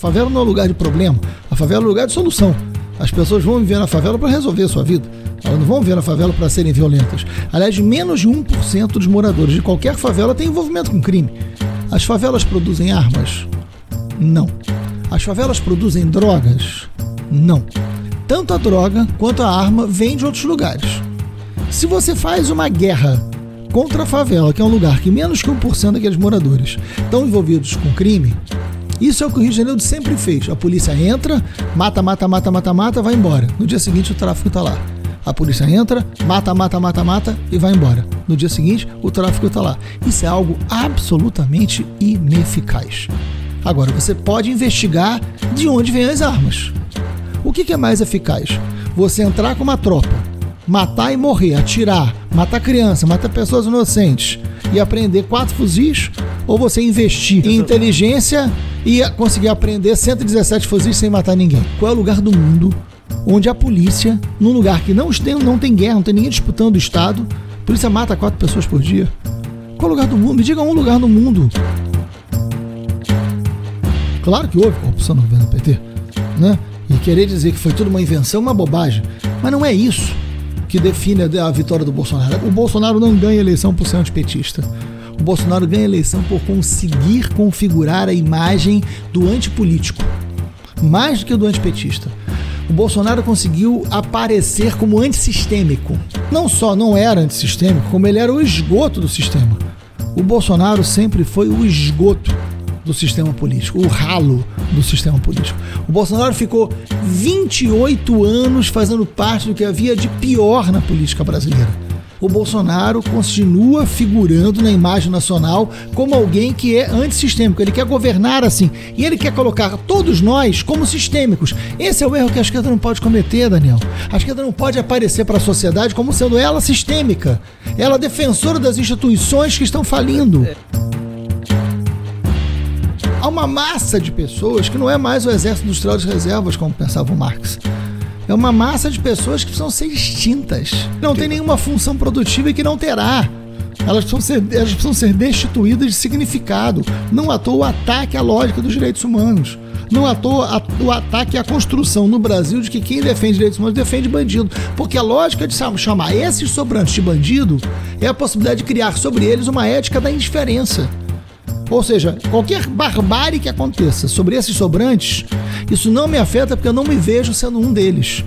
Favela não é lugar de problema, a favela é lugar de solução. As pessoas vão viver na favela para resolver a sua vida. Elas não vão viver na favela para serem violentas. Aliás, menos de 1% dos moradores de qualquer favela tem envolvimento com crime. As favelas produzem armas? Não. As favelas produzem drogas? Não. Tanto a droga quanto a arma vem de outros lugares. Se você faz uma guerra contra a favela, que é um lugar que menos que 1% daqueles moradores estão envolvidos com crime, isso é o que o Rio de Janeiro sempre fez. A polícia entra, mata, vai embora. No dia seguinte o tráfico está lá. A polícia entra, mata e vai embora. No dia seguinte o tráfico está lá. Isso é algo absolutamente ineficaz. Agora, você pode investigar de onde vêm as armas. O que é mais eficaz? Você entrar com uma tropa, matar e morrer, atirar, matar criança, matar pessoas inocentes e apreender 4 fuzis? Ou você investir em inteligência e conseguir apreender 117 fuzis sem matar ninguém? Qual é o lugar do mundo onde a polícia, num lugar que não tem guerra, não tem ninguém disputando o Estado, a polícia mata 4 pessoas por dia? Qual é o lugar do mundo? Me diga um lugar no mundo. Claro que houve corrupção no governo do PT, né? E querer dizer que foi tudo uma invenção é uma bobagem. Mas não é isso que define a vitória do Bolsonaro. O Bolsonaro não ganha eleição por ser antipetista. O Bolsonaro ganha eleição por conseguir configurar a imagem do antipolítico, mais do que do antipetista. O Bolsonaro conseguiu aparecer como antissistêmico. Não só não era antissistêmico, como ele era o esgoto do sistema. O Bolsonaro sempre foi o esgoto do sistema político, o ralo do sistema político. O Bolsonaro ficou 28 anos fazendo parte do que havia de pior na política brasileira. O Bolsonaro continua figurando na imagem nacional como alguém que é antissistêmico. Ele quer governar assim. E ele quer colocar todos nós como sistêmicos. Esse é o erro que a esquerda não pode cometer, Daniel. A esquerda não pode aparecer para a sociedade como sendo ela sistêmica. Ela defensora das instituições que estão falindo. Há uma massa de pessoas que não é mais o exército industrial de reservas, como pensava o Marx. É uma massa de pessoas que precisam ser extintas. Não tem nenhuma função produtiva e que não terá. Elas precisam ser destituídas de significado. Não à toa o ataque à lógica dos direitos humanos. Não à toa o ataque à construção no Brasil de que quem defende direitos humanos defende bandido. Porque a lógica de chamar esses sobrantes de bandido é a possibilidade de criar sobre eles uma ética da indiferença. Ou seja, qualquer barbárie que aconteça sobre esses sobrantes, isso não me afeta porque eu não me vejo sendo um deles.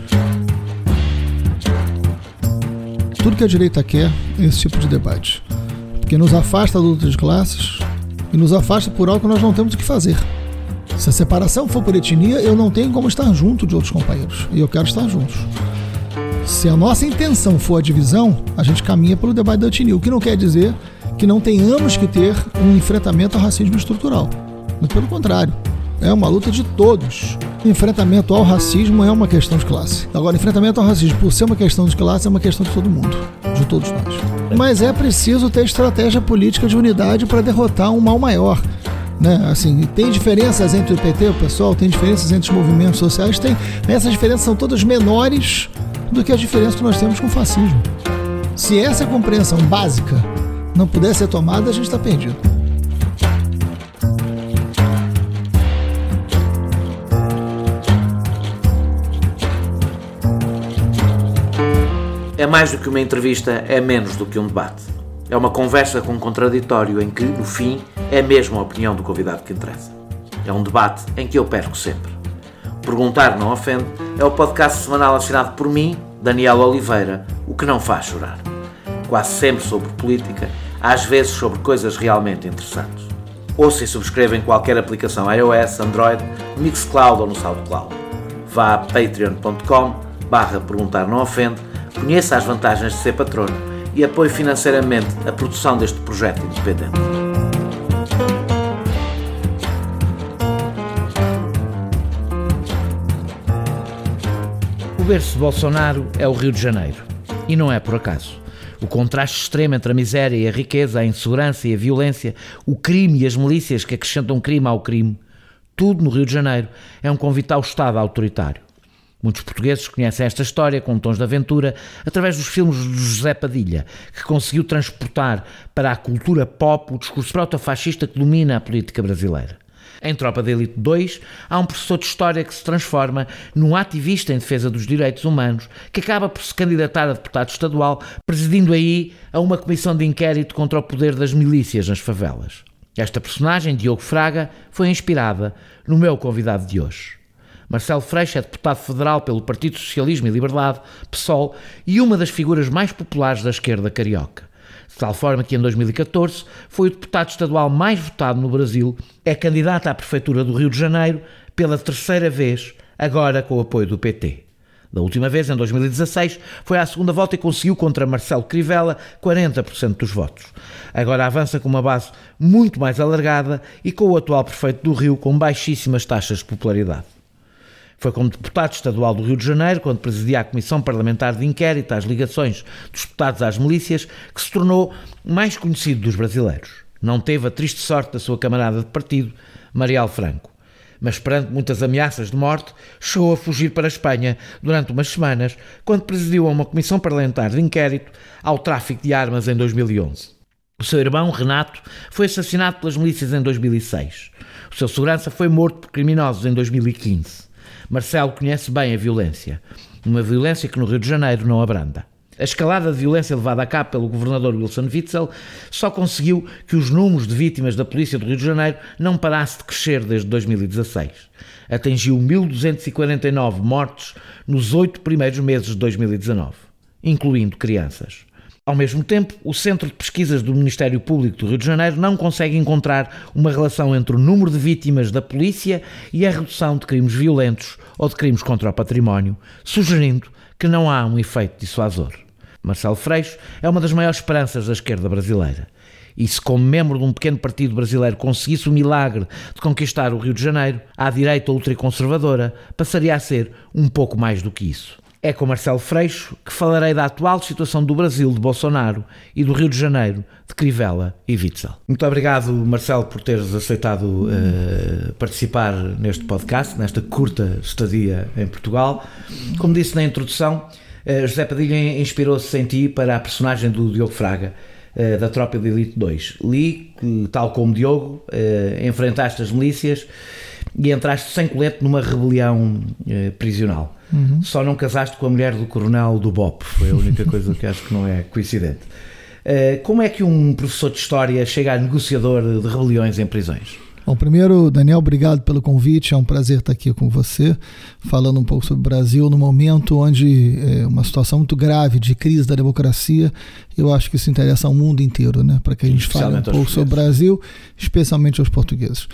Tudo que a direita quer é esse tipo de debate. Porque nos afasta da luta de classes e nos afasta por algo que nós não temos o que fazer. Se a separação for por etnia, eu não tenho como estar junto de outros companheiros. E eu quero estar juntos. Se a nossa intenção for a divisão, a gente caminha pelo debate da etnia. O que não quer dizer que não tenhamos que ter um enfrentamento ao racismo estrutural. Muito pelo contrário, é uma luta de todos. O enfrentamento ao racismo é uma questão de classe. Agora, enfrentamento ao racismo, por ser uma questão de classe, é uma questão de todo mundo, de todos nós. Mas é preciso ter estratégia política de unidade para derrotar um mal maior. Né? Assim, tem diferenças entre o PT e o PSOL, tem diferenças entre os movimentos sociais, tem. Essas diferenças são todas menores do que as diferenças que nós temos com o fascismo. Se essa compreensão básica não puder ser tomada, a gente está perdido. É mais do que uma entrevista, é menos do que um debate. É uma conversa com um contraditório em que, no fim, é mesmo a opinião do convidado que interessa. É um debate em que eu perco sempre. Perguntar Não Ofende é o podcast semanal assinado por mim, Daniel Oliveira, o que não faz chorar. Quase sempre sobre política, às vezes sobre coisas realmente interessantes. Ouça e subscreva em qualquer aplicação iOS, Android, Mixcloud ou no SoundCloud. Vá a patreon.com/perguntar não ofende, conheça as vantagens de ser patrono e apoie financeiramente a produção deste projeto independente. O berço de Bolsonaro é o Rio de Janeiro. E não é por acaso. O contraste extremo entre a miséria e a riqueza, a insegurança e a violência, o crime e as milícias que acrescentam crime ao crime, tudo no Rio de Janeiro é um convite ao Estado autoritário. Muitos portugueses conhecem esta história com tons de aventura através dos filmes de José Padilha, que conseguiu transportar para a cultura pop o discurso proto-fascista que domina a política brasileira. Em Tropa de Elite 2, há um professor de História que se transforma num ativista em defesa dos direitos humanos, que acaba por se candidatar a deputado estadual, presidindo aí a uma comissão de inquérito contra o poder das milícias nas favelas. Esta personagem, Diogo Fraga, foi inspirada no meu convidado de hoje. Marcelo Freixo é deputado federal pelo Partido Socialismo e Liberdade, PSOL, e uma das figuras mais populares da esquerda carioca. De tal forma que em 2014 foi o deputado estadual mais votado no Brasil, é candidato à Prefeitura do Rio de Janeiro pela terceira vez, agora com o apoio do PT. Da última vez, em 2016, foi à segunda volta e conseguiu contra Marcelo Crivella 40% dos votos. Agora avança com uma base muito mais alargada e com o atual prefeito do Rio com baixíssimas taxas de popularidade. Foi como deputado estadual do Rio de Janeiro, quando presidia a Comissão Parlamentar de Inquérito às ligações dos deputados às milícias, que se tornou mais conhecido dos brasileiros. Não teve a triste sorte da sua camarada de partido, Marielle Franco. Mas perante muitas ameaças de morte, chegou a fugir para a Espanha durante umas semanas, quando presidiu a uma Comissão Parlamentar de Inquérito ao tráfico de armas em 2011. O seu irmão, Renato, foi assassinado pelas milícias em 2006. O seu segurança foi morto por criminosos em 2015. Marcelo conhece bem a violência, uma violência que no Rio de Janeiro não abranda. A escalada de violência levada a cabo pelo governador Wilson Witzel só conseguiu que os números de vítimas da polícia do Rio de Janeiro não parasse de crescer desde 2016. Atingiu 1.249 mortes nos 8 primeiros meses de 2019, incluindo crianças. Ao mesmo tempo, o Centro de Pesquisas do Ministério Público do Rio de Janeiro não consegue encontrar uma relação entre o número de vítimas da polícia e a redução de crimes violentos ou de crimes contra o património, sugerindo que não há um efeito dissuasor. Marcelo Freixo é uma das maiores esperanças da esquerda brasileira. E se como membro de um pequeno partido brasileiro conseguisse o milagre de conquistar o Rio de Janeiro, à direita ultraconservadora passaria a ser um pouco mais do que isso. É com Marcelo Freixo que falarei da atual situação do Brasil de Bolsonaro e do Rio de Janeiro de Crivella e Witzel. Muito obrigado, Marcelo, por teres aceitado participar neste podcast, nesta curta estadia em Portugal. Como disse na introdução, José Padilha inspirou-se em ti para a personagem do Diogo Fraga, da Tropa de Elite 2. Li que, tal como Diogo, enfrentaste as milícias e entraste sem colete numa rebelião prisional. Só não casaste com a mulher do coronel do BOP, foi a única coisa que acho que não é coincidente. Como é que um professor de História chega a negociador de rebeliões em prisões? Bom, primeiro, Daniel, obrigado pelo convite, é um prazer estar aqui com você, falando um pouco sobre o Brasil, no momento onde uma situação muito grave de crise da democracia, eu acho que isso interessa ao mundo inteiro, né? Para que a gente fale um pouco sobre o Brasil, especialmente aos portugueses.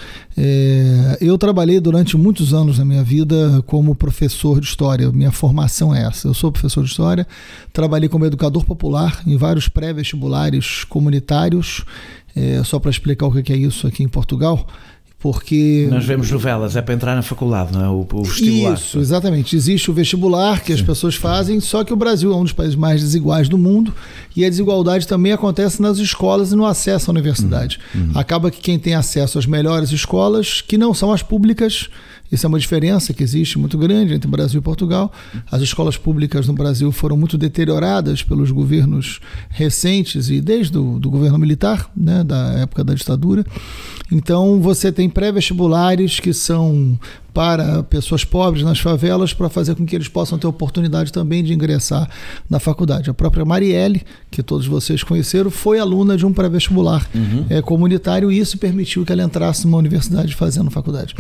Eu trabalhei durante muitos anos na minha vida como professor de História, minha formação é essa, eu sou professor de História, trabalhei como educador popular em vários pré-vestibulares comunitários, só para explicar o que é isso aqui em Portugal, porque... Nós vemos novelas, é para entrar na faculdade, não é? O vestibular. Isso, exatamente. Existe o vestibular que as pessoas fazem, só que o Brasil é um dos países mais desiguais do mundo e a desigualdade também acontece nas escolas e no acesso à universidade. Acaba que quem tem acesso às melhores escolas, que não são as públicas, isso é uma diferença que existe muito grande entre Brasil e Portugal. As escolas públicas no Brasil foram muito deterioradas pelos governos recentes e desde do governo militar, né, da época da ditadura. Então você tem pré-vestibulares que são para pessoas pobres nas favelas para fazer com que eles possam ter oportunidade também de ingressar na faculdade. A própria Marielle, que todos vocês conheceram, foi aluna de um pré-vestibular comunitário e isso permitiu que ela entrasse numa universidade fazendo faculdade.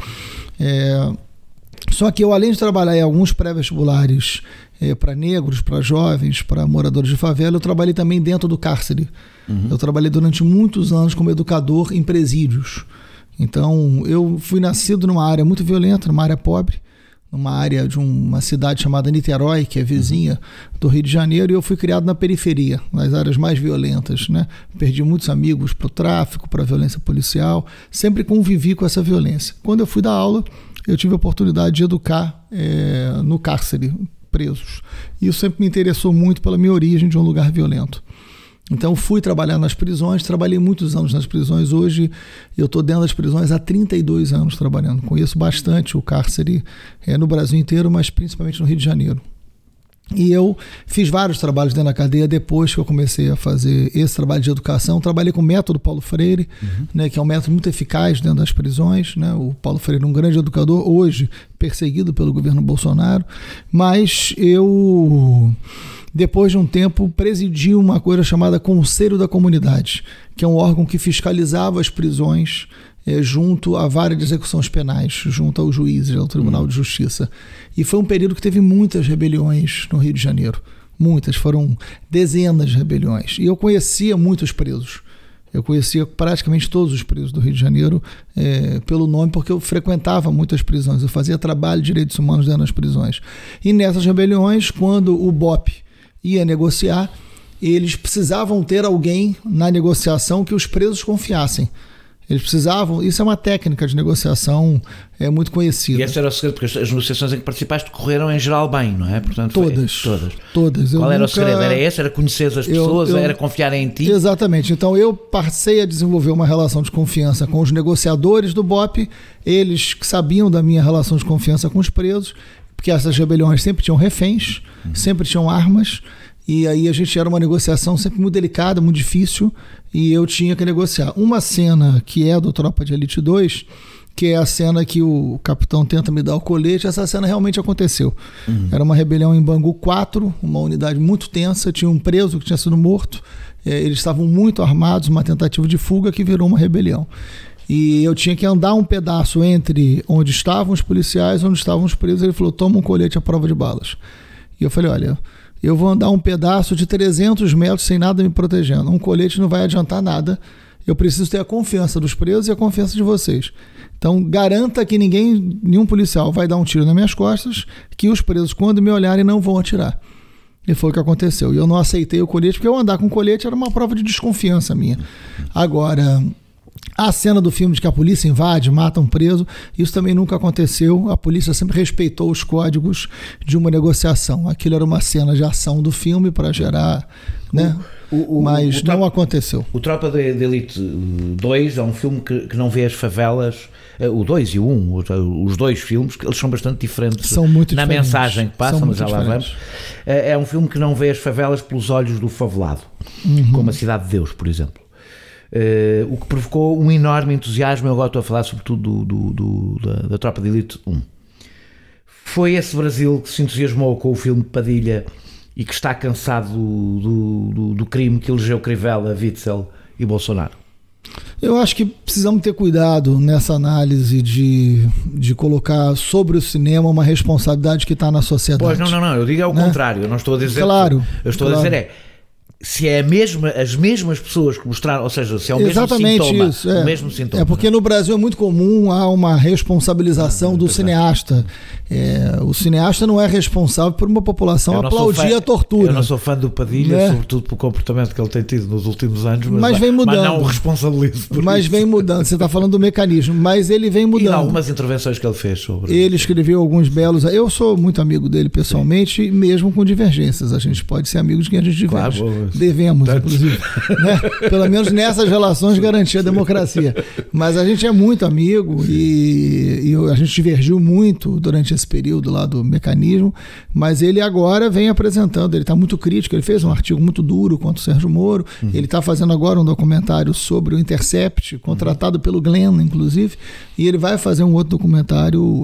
Só que eu, além de trabalhar em alguns pré-vestibulares para negros, para jovens, para moradores de favela, eu trabalhei também dentro do cárcere. Eu trabalhei durante muitos anos como educador em presídios. Então, eu fui nascido numa área muito violenta, numa área pobre, numa área de uma cidade chamada Niterói, que é vizinha do Rio de Janeiro, e eu fui criado na periferia, nas áreas mais violentas, né? Perdi muitos amigos para o tráfico, para a violência policial, sempre convivi com essa violência. Quando eu fui dar aula, eu tive a oportunidade de educar no cárcere, presos. E isso sempre me interessou muito pela minha origem de um lugar violento. Então fui trabalhar nas prisões, trabalhei muitos anos nas prisões. Hoje eu estou dentro das prisões há 32 anos trabalhando. Conheço bastante o cárcere no Brasil inteiro, mas principalmente no Rio de Janeiro. E eu fiz vários trabalhos dentro da cadeia depois que eu comecei a fazer esse trabalho de educação. Trabalhei com o método Paulo Freire, né, que é um método muito eficaz dentro das prisões, né? O Paulo Freire é um grande educador, hoje perseguido pelo governo Bolsonaro. Mas eu, depois de um tempo, presidi uma coisa chamada Conselho da Comunidade, que é um órgão que fiscalizava as prisões junto à vara de execuções penais, junto aos juízes, ao Tribunal de Justiça. E foi um período que teve muitas rebeliões no Rio de Janeiro. Muitas, foram dezenas de rebeliões. E eu conhecia muitos presos. Eu conhecia praticamente todos os presos do Rio de Janeiro pelo nome, porque eu frequentava muitas prisões. Eu fazia trabalho de direitos humanos dentro das prisões. E nessas rebeliões, quando o BOP ia negociar, eles precisavam ter alguém na negociação que os presos confiassem. Eles precisavam, isso é uma técnica de negociação muito conhecida. E esse era o segredo, porque as negociações em que participaste correram em geral bem, não é? Portanto, todas. Qual era o segredo? Era esse? Era conhecer as pessoas? Era confiar em ti? Exatamente. Então eu passei a desenvolver uma relação de confiança com os negociadores do BOP, eles que sabiam da minha relação de confiança com os presos, porque essas rebeliões sempre tinham reféns, sempre tinham armas. E aí a gente era uma negociação sempre muito delicada, muito difícil, e eu tinha que negociar. Uma cena que é do Tropa de Elite 2, que é a cena que o capitão tenta me dar o colete, essa cena realmente aconteceu. Era uma rebelião em Bangu 4, uma unidade muito tensa, tinha um preso que tinha sido morto, eles estavam muito armados, uma tentativa de fuga que virou uma rebelião. E eu tinha que andar um pedaço entre onde estavam os policiais e onde estavam os presos. Ele falou, toma um colete à prova de balas. E eu falei, olha, eu vou andar um pedaço de 300 metros sem nada me protegendo. Um colete não vai adiantar nada. Eu preciso ter a confiança dos presos e a confiança de vocês. Então, garanta que nenhum policial vai dar um tiro nas minhas costas, que os presos, quando me olharem, não vão atirar. E foi o que aconteceu. E eu não aceitei o colete, porque eu andar com colete era uma prova de desconfiança minha. Agora, a cena do filme de que a polícia invade, mata um preso, isso também nunca aconteceu. A polícia sempre respeitou os códigos de uma negociação. Aquilo era uma cena de ação do filme para gerar, né? Mas não aconteceu. O Tropa de Elite 2 é um filme que não vê as favelas, o 2 e o 1, os dois filmes, eles são bastante diferentes, são muito na diferentes. Mensagem que passa, mas já lá vamos. É um filme que não vê as favelas pelos olhos do favelado, como a Cidade de Deus, por exemplo. O que provocou um enorme entusiasmo. Eu agora estou a falar sobretudo da Tropa de Elite 1. Foi esse Brasil que se entusiasmou com o filme de Padilha e que está cansado do crime que elegeu Crivella, Witzel e Bolsonaro? Eu acho que precisamos ter cuidado nessa análise de colocar sobre o cinema uma responsabilidade que está na sociedade. Pois não, eu digo ao contrário. Eu não estou a dizer. Claro. Eu estou a dizer se é as mesmas pessoas que mostraram, ou seja, se é o exatamente mesmo sintoma. Isso, o mesmo sintoma. É porque no Brasil é muito comum há uma responsabilização do cineasta. O cineasta não é responsável por uma população aplaudir a tortura. Eu não sou fã do Padilha, sobretudo pelo comportamento que ele tem tido nos últimos anos, mas vem mudando. Mas não o responsabilizo por Mas isso. vem mudando. Você está falando do mecanismo, mas ele vem mudando. E algumas intervenções que ele fez sobre... Ele escreveu alguns belos... Eu sou muito amigo dele pessoalmente, Sim. mesmo com divergências. A gente pode ser amigo de quem a gente diverge. Claro, devemos, inclusive. Né? Pelo menos nessas relações garantir a democracia. Mas a gente é muito amigo e a gente divergiu muito durante esse período lá do mecanismo, mas ele agora vem apresentando, ele está muito crítico, ele fez um artigo muito duro contra o Sérgio Moro, ele está fazendo agora um documentário sobre o Intercept, contratado pelo Glenn, inclusive, e ele vai fazer um outro documentário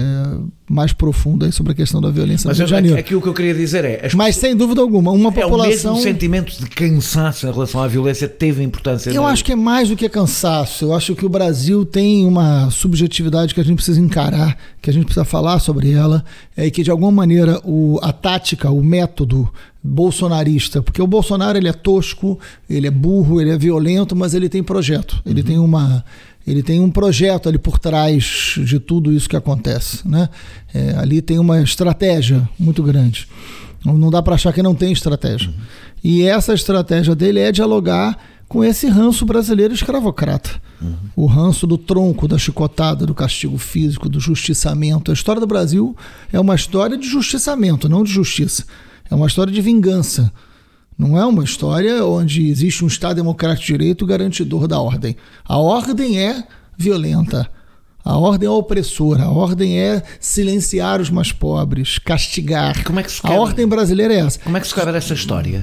mais profundo aí sobre a questão da violência no Rio de Janeiro. Aquilo que eu queria dizer mas sem dúvida alguma, uma população... o mesmo sentimento de cansaço em relação à violência teve importância. Eu acho que é mais do que cansaço. Eu acho que o Brasil tem uma subjetividade que a gente precisa encarar, que a gente precisa falar sobre ela, e que de alguma maneira a tática, o método bolsonarista, porque o Bolsonaro ele é tosco, ele é burro, ele é violento, mas ele tem projeto, ele tem um projeto ali por trás de tudo isso que acontece, né? Ali tem uma estratégia muito grande. Não dá para achar que não tem estratégia. E essa estratégia dele é dialogar com esse ranço brasileiro escravocrata. O ranço do tronco, da chicotada, do castigo físico, do justiçamento. A história do Brasil é uma história de justiçamento, não de justiça. É uma história de vingança. Não é uma história onde existe um Estado democrático de direito garantidor da ordem. A ordem é violenta. A ordem é opressora, a ordem é silenciar os mais pobres, castigar. Como é que se a ordem brasileira é essa. Como é que se quebra essa história?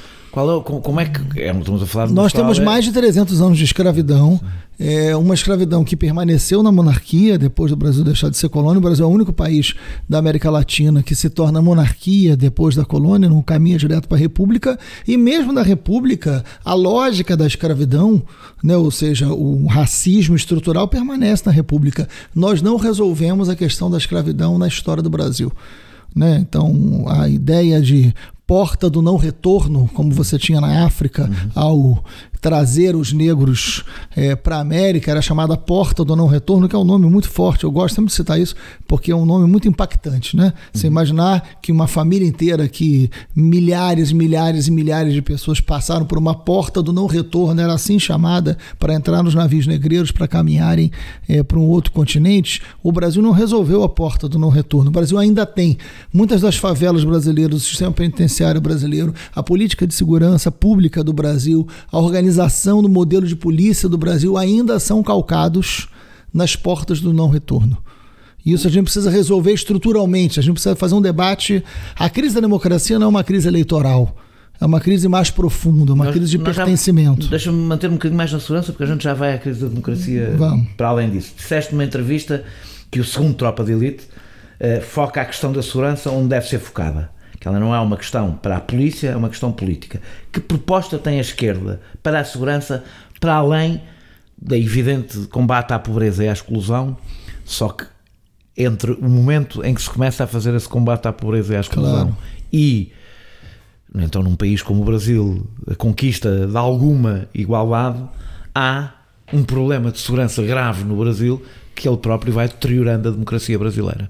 Como é que... Estamos a falar de Nós temos mais de 300 anos de escravidão, uma escravidão que permaneceu na monarquia depois do Brasil deixar de ser colônia. O Brasil é o único país da América Latina que se torna monarquia depois da colônia, não caminha direto para a república, e mesmo na república a lógica da escravidão, né, ou seja, o racismo estrutural permanece na república. Nós não resolvemos a questão da escravidão na história do Brasil, né? Então a ideia de porta do não retorno, como você tinha na África, ao trazer os negros para a América, era chamada porta do não retorno, que é um nome muito forte. Eu gosto sempre de citar isso, porque é um nome muito impactante, né? Você imaginar que uma família inteira, que milhares e milhares de pessoas passaram por uma porta do não retorno, era assim chamada, para entrar nos navios negreiros, para caminharem para um outro continente. O Brasil não resolveu a porta do não retorno. O Brasil ainda tem muitas das favelas brasileiras, o sistema penitenciário brasileiro, a política de segurança pública do Brasil, a organização do modelo de polícia do Brasil ainda são calcados nas portas do não retorno. Isso a gente precisa resolver estruturalmente, a gente precisa fazer um debate. A crise da democracia não é uma crise eleitoral, é uma crise mais profunda, uma crise de pertencimento. Deixa-me manter um bocadinho mais na segurança, porque a gente já vai à crise da democracia. Para além disso. Disseste numa entrevista que o segundo Tropa de Elite foca a questão da segurança onde deve ser focada. Que ela não é uma questão para a polícia, é uma questão política. Que proposta tem a esquerda para a segurança, para além da evidente combate à pobreza e à exclusão, só que entre o momento em que se começa a fazer esse combate à pobreza e à exclusão e, então, num país como o Brasil, a conquista de alguma igualdade, há um problema de segurança grave no Brasil que ele próprio vai deteriorando a democracia brasileira.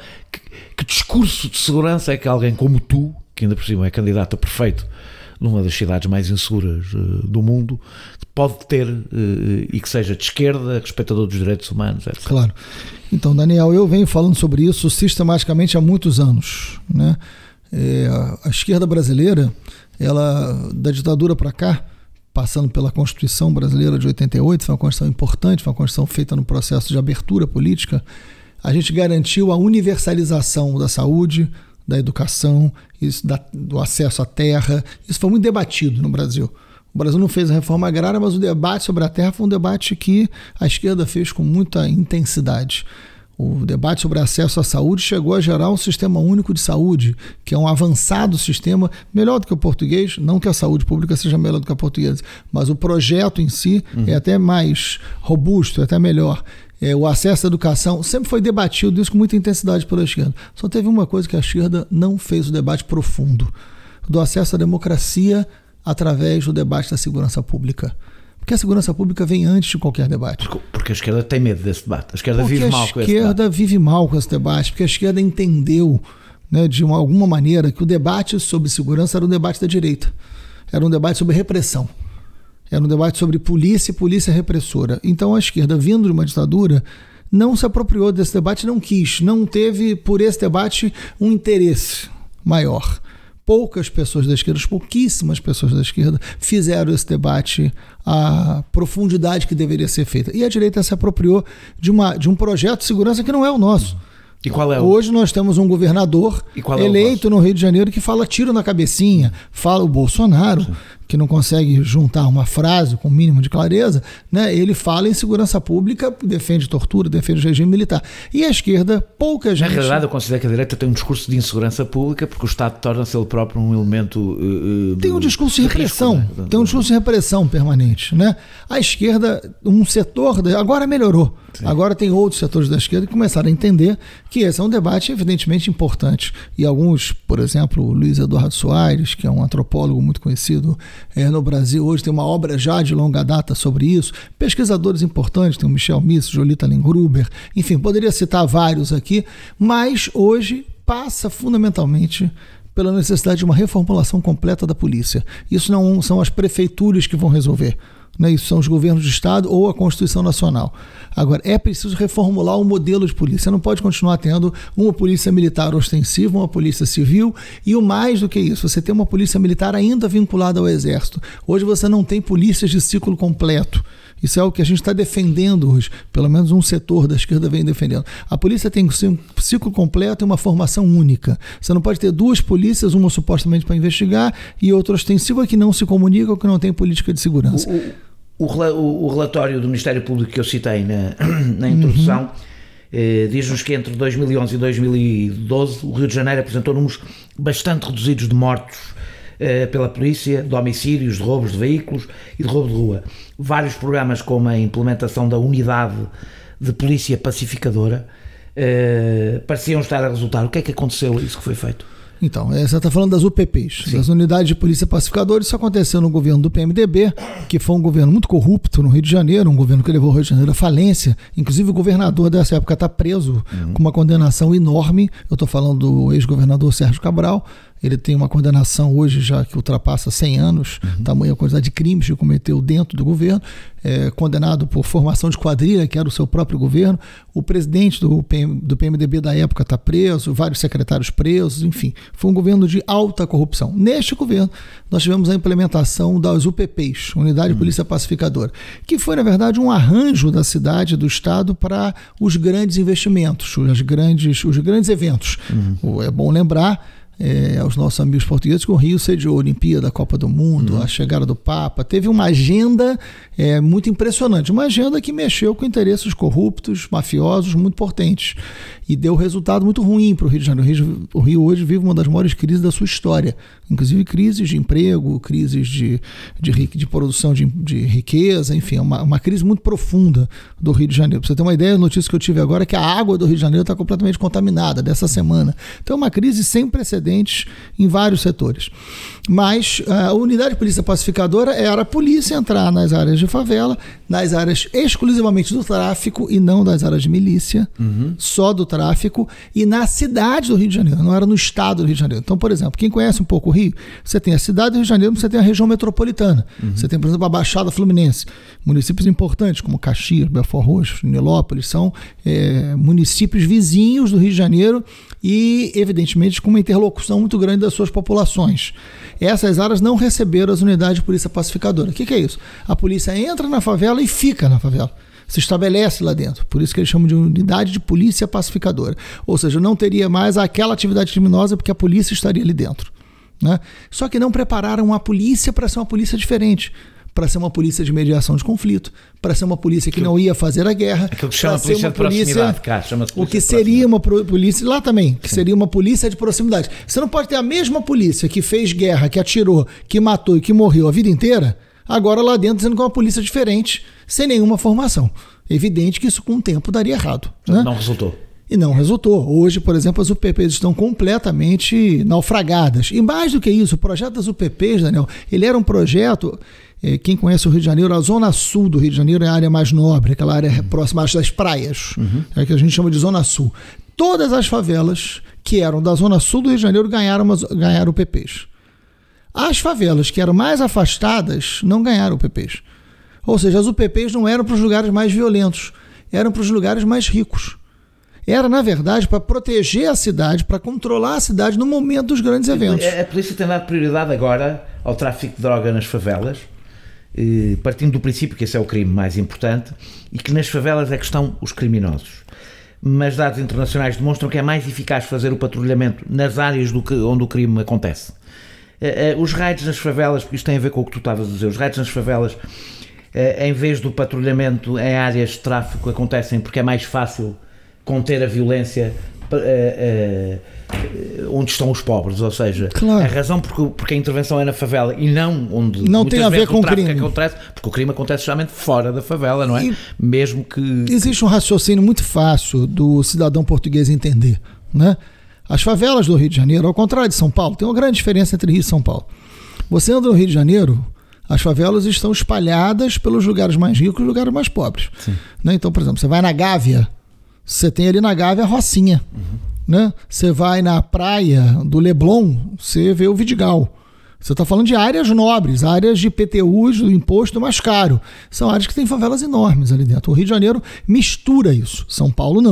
Que discurso de segurança é que alguém como tu, que ainda por cima é candidato a prefeito numa das cidades mais inseguras do mundo, pode ter e que seja de esquerda, respeitador dos direitos humanos, etc. Claro. Então, Daniel, eu venho falando sobre isso sistematicamente há muitos anos, né? A esquerda brasileira, ela, da ditadura para cá, passando pela Constituição brasileira de 88, foi uma Constituição importante, foi uma Constituição feita no processo de abertura política, a gente garantiu a universalização da saúde, da educação, do acesso à terra. Isso foi muito debatido no Brasil. O Brasil não fez a reforma agrária, mas o debate sobre a terra foi um debate que a esquerda fez com muita intensidade. O debate sobre acesso à saúde chegou a gerar um sistema único de saúde, que é um avançado sistema, melhor do que o português, não que a saúde pública seja melhor do que a portuguesa, mas o projeto em si é até mais robusto, é até melhor. O acesso à educação, sempre foi debatido isso com muita intensidade pela esquerda. Só teve uma coisa que a esquerda não fez o debate profundo, do acesso à democracia através do debate da segurança pública. Porque a segurança pública vem antes de qualquer debate. Porque a esquerda tem medo desse debate. A esquerda vive mal com esse debate. A esquerda vive mal com esse debate, porque a esquerda entendeu, né, de alguma maneira, que o debate sobre segurança era um debate da direita. Era um debate sobre repressão. Era um debate sobre polícia e polícia repressora. Então a esquerda, vindo de uma ditadura, não se apropriou desse debate, não quis, não teve por esse debate um interesse maior. Poucas pessoas da esquerda, pouquíssimas pessoas da esquerda fizeram esse debate à profundidade que deveria ser feita. E a direita se apropriou de um projeto de segurança que não é o nosso. E qual é Hoje nós temos um governador eleito no Rio de Janeiro que fala tiro na cabecinha, fala o Bolsonaro, que não consegue juntar uma frase com o mínimo de clareza, né? Ele fala em segurança pública, defende tortura, defende o regime militar. E a esquerda, pouca gente... Na realidade, eu considero que a direita tem um discurso de insegurança pública porque o Estado torna-se ele próprio um elemento... tem um discurso de repressão, risco, né? Tem um discurso de repressão permanente, né? A esquerda, um setor... Agora melhorou. Sim. Agora tem outros setores da esquerda que começaram a entender que esse é um debate evidentemente importante. E alguns, por exemplo, o Luiz Eduardo Soares, que é um antropólogo muito conhecido no Brasil, hoje tem uma obra já de longa data sobre isso. Pesquisadores importantes, tem o Michel Miss, Jolita Lengruber, enfim, poderia citar vários aqui, mas hoje passa fundamentalmente pela necessidade de uma reformulação completa da polícia. Isso não são as prefeituras que vão resolver. Isso são os governos de Estado ou a Constituição Nacional. Agora, é preciso reformular o modelo de polícia. Você não pode continuar tendo uma polícia militar ostensiva, uma polícia civil e o mais do que isso, você tem uma polícia militar ainda vinculada ao Exército. Hoje você não tem polícias de ciclo completo. Isso é o que a gente está defendendo hoje, pelo menos um setor da esquerda vem defendendo. A polícia tem que ser um ciclo completo e uma formação única. Você não pode ter duas polícias, uma supostamente para investigar e outra ostensiva que não se comunica ou que não tem política de segurança. O relatório do Ministério Público que eu citei na introdução diz-nos que entre 2011 e 2012 o Rio de Janeiro apresentou números bastante reduzidos de mortos pela polícia, de homicídios, de roubos de veículos e de roubo de rua. Vários programas como a implementação da unidade de polícia pacificadora pareciam estar a resultar. O que é que aconteceu a isso que foi feito? Então, você está falando das UPPs, Sim. das Unidades de Polícia Pacificadora. Isso aconteceu no governo do PMDB, que foi um governo muito corrupto no Rio de Janeiro, um governo que levou o Rio de Janeiro à falência. Inclusive o governador dessa época está preso com uma condenação enorme. Eu estou falando do ex-governador Sérgio Cabral. Ele tem uma condenação hoje já que ultrapassa 100 anos, tamanha quantidade de crimes que cometeu dentro do governo, condenado por formação de quadrilha, que era o seu próprio governo. O presidente do PMDB da época está preso, vários secretários presos, enfim. Foi um governo de alta corrupção. Neste governo, nós tivemos a implementação das UPPs, Unidade de Polícia Pacificadora, que foi, na verdade, um arranjo da cidade, do Estado, para os grandes investimentos, os grandes eventos. É bom lembrar aos nossos amigos portugueses que o Rio sediou a Olimpíada, a Copa do Mundo, a chegada do Papa. Teve uma agenda muito impressionante, uma agenda que mexeu com interesses corruptos, mafiosos, muito potentes, e deu resultado muito ruim para o Rio de Janeiro. O Rio hoje vive uma das maiores crises da sua história, inclusive crises de emprego, crises de produção de riqueza, enfim, uma crise muito profunda do Rio de Janeiro. Para você ter uma ideia, a notícia que eu tive agora é que a água do Rio de Janeiro está completamente contaminada dessa semana. Então é uma crise sem precedentes em vários setores. Mas a Unidade de Polícia Pacificadora era a polícia entrar nas áreas de favela, nas áreas exclusivamente do tráfico e não das áreas de milícia, só do tráfico, e na cidade do Rio de Janeiro, não era no estado do Rio de Janeiro. Então, por exemplo, quem conhece um pouco o Rio, você tem a cidade do Rio de Janeiro, você tem a região metropolitana, você tem, por exemplo, a Baixada Fluminense, municípios importantes como Caxias, Belford Roxo, Nilópolis, são municípios vizinhos do Rio de Janeiro e, evidentemente, com uma interlocução muito grande das suas populações. Essas áreas não receberam as unidades de polícia pacificadora. O que é isso? A polícia entra na favela e fica na favela. Se estabelece lá dentro. Por isso que eles chamam de unidade de polícia pacificadora. Ou seja, não teria mais aquela atividade criminosa porque a polícia estaria ali dentro, né? Só que não prepararam a polícia para ser uma polícia diferente, para ser uma polícia de mediação de conflito, para ser uma polícia que não ia fazer a guerra. Aquilo que chama polícia de proximidade, cara. O que seria uma polícia, lá também, que seria uma polícia de proximidade. Você não pode ter a mesma polícia que fez guerra, que atirou, que matou e que morreu a vida inteira, agora lá dentro dizendo que é uma polícia diferente, sem nenhuma formação. É evidente que isso com o tempo daria errado, né? Não resultou. E não resultou. Hoje, por exemplo, as UPPs estão completamente naufragadas. E mais do que isso, o projeto das UPPs, Daniel, ele era um projeto... Quem conhece o Rio de Janeiro, a zona sul do Rio de Janeiro é a área mais nobre, aquela área próxima das praias, que a gente chama de zona sul. Todas as favelas que eram da zona sul do Rio de Janeiro ganharam UPPs. As favelas que eram mais afastadas não ganharam UPPs. Ou seja, as UPPs não eram para os lugares mais violentos, eram para os lugares mais ricos. Era, na verdade, para proteger a cidade, para controlar a cidade no momento dos grandes eventos. A polícia tem dado prioridade agora ao tráfico de droga nas favelas, partindo do princípio que esse é o crime mais importante e que nas favelas é que estão os criminosos. Mas dados internacionais demonstram que é mais eficaz fazer o patrulhamento nas áreas onde o crime acontece. Os raids nas favelas, porque isto tem a ver com o que tu estavas a dizer, os raids nas favelas, em vez do patrulhamento em áreas de tráfico, acontecem porque é mais fácil conter a violência onde estão os pobres, ou seja, claro. A razão porque a intervenção é na favela e não onde não tem a ver com o crime acontece, porque o crime acontece justamente fora da favela, não é? E mesmo que... Existe um raciocínio muito fácil do cidadão português entender, né? As favelas do Rio de Janeiro, ao contrário de São Paulo, tem uma grande diferença entre Rio e São Paulo. Você anda no Rio de Janeiro, as favelas estão espalhadas pelos lugares mais ricos e lugares mais pobres, né? Então, por exemplo, você vai na Gávea, você tem ali na Gávea a Rocinha, né? Você vai na praia do Leblon, você vê o Vidigal. Você está falando de áreas nobres, áreas de IPTUs, do imposto mais caro. São áreas que têm favelas enormes ali dentro. O Rio de Janeiro mistura isso. São Paulo não.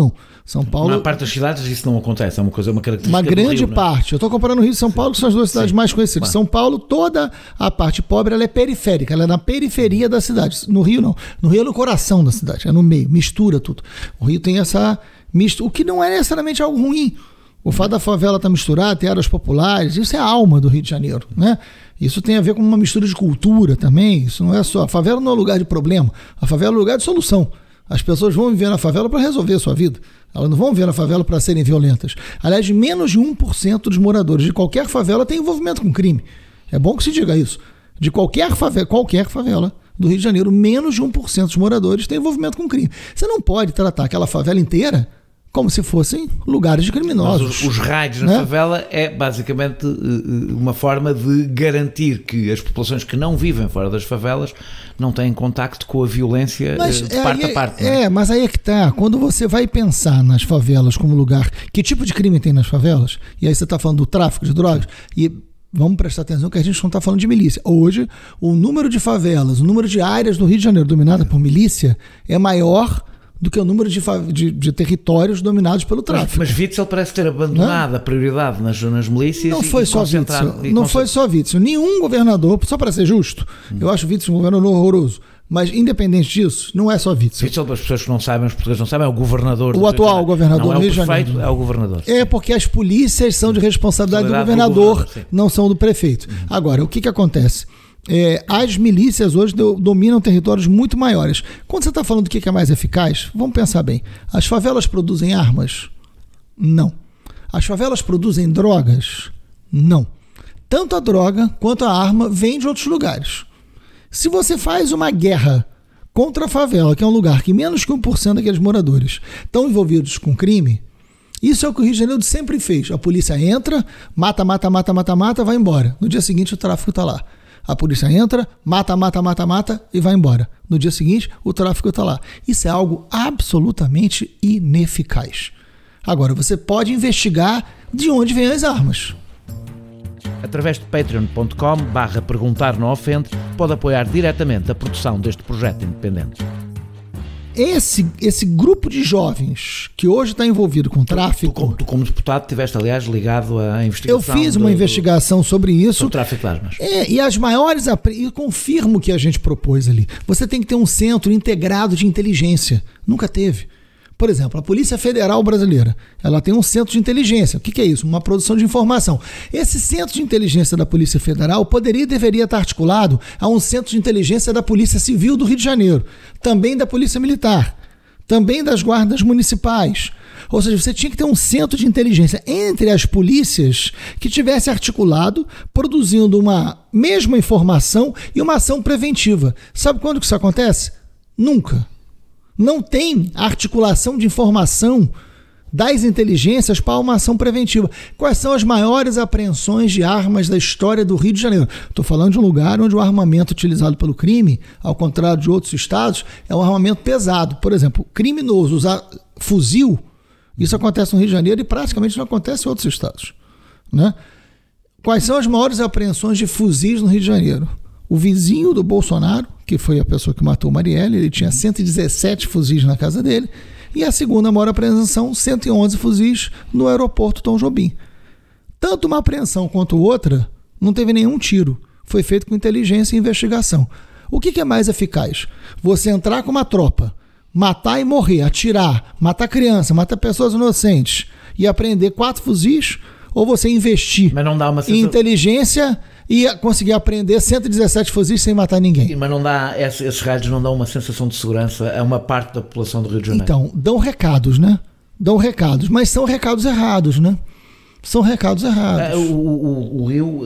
São Paulo... Na parte das cidades isso não acontece, é uma característica uma grande do Rio, parte. Eu estou comparando o Rio e São Paulo, que são as duas cidades mais conhecidas. São Paulo, toda a parte pobre, ela é periférica, ela é na periferia da cidade. No Rio, não. No Rio é no coração da cidade, é no meio, mistura tudo. O Rio tem essa mistura, o que não é necessariamente algo ruim. O fato da favela estar misturada, ter áreas populares, isso é a alma do Rio de Janeiro, né? Isso tem a ver com uma mistura de cultura também. Isso não é só... A favela não é lugar de problema, a favela é lugar de solução. As pessoas vão viver na favela para resolver a sua vida. Elas não vão viver na favela para serem violentas. Aliás, menos de 1% dos moradores de qualquer favela tem envolvimento com crime. É bom que se diga isso. De qualquer favela do Rio de Janeiro, menos de 1% dos moradores tem envolvimento com crime. Você não pode tratar aquela favela inteira como se fossem lugares de criminosos. Mas os raids na favela é basicamente uma forma de garantir que as populações que não vivem fora das favelas não têm contacto com a violência de parte a parte. Mas aí é que está. Quando você vai pensar nas favelas como lugar, que tipo de crime tem nas favelas? E aí você está falando do tráfico de drogas. E vamos prestar atenção que a gente não está falando de milícia. Hoje, o número de favelas, o número de áreas do Rio de Janeiro dominada por milícia é maior do que o número de territórios dominados pelo tráfico. Mas Witzel parece ter abandonado a prioridade nas milícias. Não foi só Witzel. Não foi só Witzel. Nenhum governador, só para ser justo, eu acho o Witzel um governador horroroso. Mas, independente disso, não é só Witzel. Witzel, para as pessoas que não sabem, os portugueses não sabem, é o governador. O atual governador do Rio de Janeiro. Não é o prefeito, é o governador. É porque as polícias são de responsabilidade do governador, não são do prefeito. Agora, o que acontece? As milícias hoje dominam territórios muito maiores. Quando você está falando do que é mais eficaz, vamos pensar bem. As favelas produzem armas? Não. As favelas produzem drogas? Não. Tanto a droga quanto a arma vêm de outros lugares. Se você faz uma guerra contra a favela, que é um lugar que menos que 1% daqueles moradores estão envolvidos com crime, isso é o que o Rio de Janeiro sempre fez. A polícia entra, mata, vai embora. No dia seguinte o tráfico está lá. A polícia entra, mata e vai embora. No dia seguinte, o tráfico está lá. Isso é algo absolutamente ineficaz. Agora, você pode investigar de onde vêm as armas. Através de patreon.com/perguntar não ofende, pode apoiar diretamente a produção deste projeto independente. Esse grupo de jovens que hoje está envolvido com tráfico... Tu como deputado, estiveste, aliás, ligado à investigação... Eu fiz uma investigação sobre isso. Sobre tráfico de armas. E as maiores... Eu confirmo o que a gente propôs ali. Você tem que ter um centro integrado de inteligência. Nunca teve. Por exemplo, a Polícia Federal Brasileira, ela tem um centro de inteligência. O que é isso? Uma produção de informação. Esse centro de inteligência da Polícia Federal poderia e deveria estar articulado a um centro de inteligência da Polícia Civil do Rio de Janeiro, também da Polícia Militar, também das guardas municipais. Ou seja, você tinha que ter um centro de inteligência entre as polícias que tivesse articulado, produzindo uma mesma informação e uma ação preventiva. Sabe quando que isso acontece? Nunca. Não tem articulação de informação das inteligências para uma ação preventiva. Quais são as maiores apreensões de armas da história do Rio de Janeiro? Estou falando de um lugar onde o armamento utilizado pelo crime, ao contrário de outros estados, é um armamento pesado. Por exemplo, criminoso usar fuzil, isso acontece no Rio de Janeiro e praticamente não acontece em outros estados, né? Quais são as maiores apreensões de fuzis no Rio de Janeiro? O vizinho do Bolsonaro, que foi a pessoa que matou o Marielle, ele tinha 117 fuzis na casa dele, e a segunda maior apreensão, 111 fuzis no aeroporto Tom Jobim. Tanto uma apreensão quanto outra, não teve nenhum tiro. Foi feito com inteligência e investigação. O que é mais eficaz? Você entrar com uma tropa, matar e morrer, atirar, matar criança, matar pessoas inocentes e apreender 4 fuzis, ou você investir em inteligência e conseguir apreender 117 fuzis sem matar ninguém. Mas não dá, esses raids não dão uma sensação de segurança a uma parte da população do Rio de Janeiro? Então, dão recados, né? Dão recados, mas são recados errados, né? São recados errados. O Rio,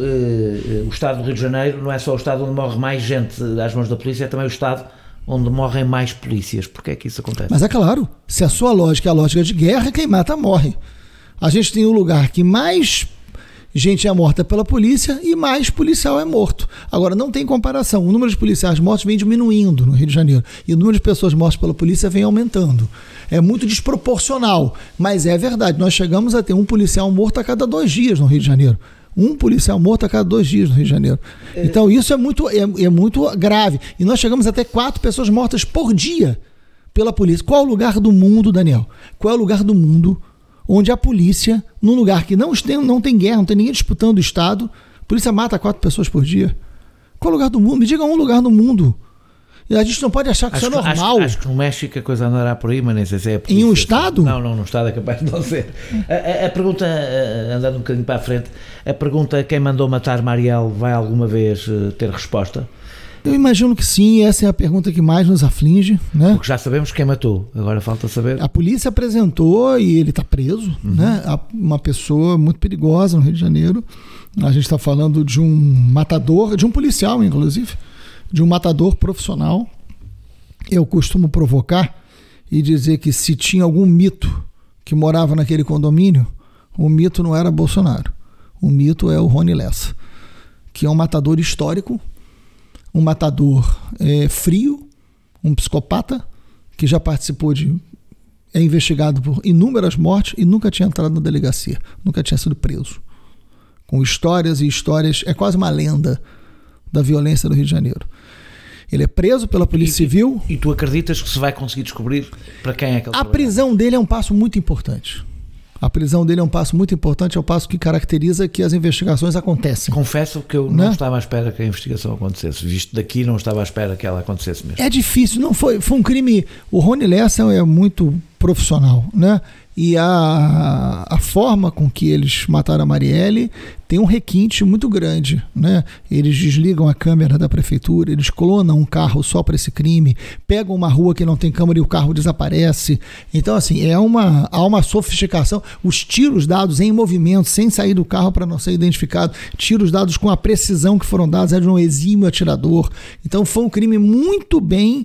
o estado do Rio de Janeiro, não é só o estado onde morre mais gente às mãos da polícia, é também o estado onde morrem mais polícias. Porquê é que isso acontece? Mas é claro, se a sua lógica é a lógica de guerra, quem mata morre. A gente tem um lugar que mais gente é morta pela polícia e mais policial é morto. Agora, não tem comparação. O número de policiais mortos vem diminuindo no Rio de Janeiro e o número de pessoas mortas pela polícia vem aumentando. É muito desproporcional, mas é verdade. Nós chegamos a ter um policial morto a cada 2 dias no Rio de Janeiro. Um policial morto a cada 2 dias no Rio de Janeiro. Então, isso é muito grave. E nós chegamos a ter 4 pessoas mortas por dia pela polícia. Qual é o lugar do mundo, Daniel? Qual é o lugar do mundo onde a polícia, num lugar que não tem guerra, não tem ninguém disputando o Estado, a polícia mata 4 pessoas por dia? Qual é o lugar do mundo? Me diga um lugar do mundo. E a gente não pode achar que isso é normal. Acho que no México a coisa andará por aí, mas nem sei se é a Em polícia. um Estado? Não, no Estado é capaz de não ser. A pergunta, andando um bocadinho para a frente, a pergunta quem mandou matar Marielle vai alguma vez ter resposta? Eu imagino que sim, essa é a pergunta que mais nos aflige, né? Porque já sabemos quem matou, agora falta saber. A polícia apresentou, e ele está preso, né? Uma pessoa muito perigosa no Rio de Janeiro. A gente está falando de um matador, de um policial, inclusive, de um matador profissional. Eu costumo provocar e dizer que se tinha algum mito que morava naquele condomínio, o mito não era Bolsonaro. O mito é o Rony Lessa, que é um matador histórico, um matador frio, um psicopata, que já participou é investigado por inúmeras mortes e nunca tinha entrado na delegacia, nunca tinha sido preso. Com histórias e histórias, é quase uma lenda da violência do Rio de Janeiro. Ele é preso pela Polícia Civil. E tu acreditas que se vai conseguir descobrir para quem é que ele trabalha? A prisão dele é um passo muito importante. A prisão dele é um passo muito importante, é o passo que caracteriza que as investigações acontecem. Confesso que eu não estava à espera que a investigação acontecesse. Visto daqui, não estava à espera que ela acontecesse mesmo. É difícil, não foi um crime. O Rony Lessa é muito profissional, né? E a forma com que eles mataram a Marielle tem um requinte muito grande, né? Eles desligam a câmera da prefeitura, eles clonam um carro só para esse crime, pegam uma rua que não tem câmera e o carro desaparece. Então, assim, há uma sofisticação. Os tiros dados em movimento, sem sair do carro para não ser identificado, tiros dados com a precisão que foram dados, é de um exímio atirador. Então, foi um crime muito bem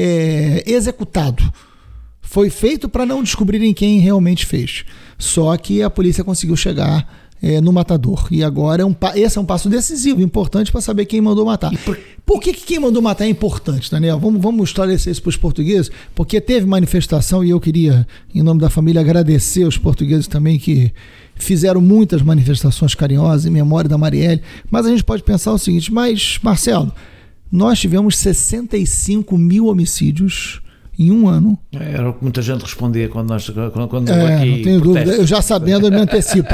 executado. Foi feito para não descobrirem quem realmente fez. Só que a polícia conseguiu chegar no matador. E agora esse é um passo decisivo, importante para saber quem mandou matar. Por que quem mandou matar é importante, Daniel? Vamos esclarecer isso para os portugueses, porque teve manifestação e eu queria, em nome da família, agradecer aos portugueses também que fizeram muitas manifestações carinhosas em memória da Marielle. Mas a gente pode pensar o seguinte, mas, Marcelo, nós tivemos 65 mil homicídios em um ano. Era o que muita gente respondia quando aqui. Não tenho dúvida, eu já sabendo, eu me antecipo.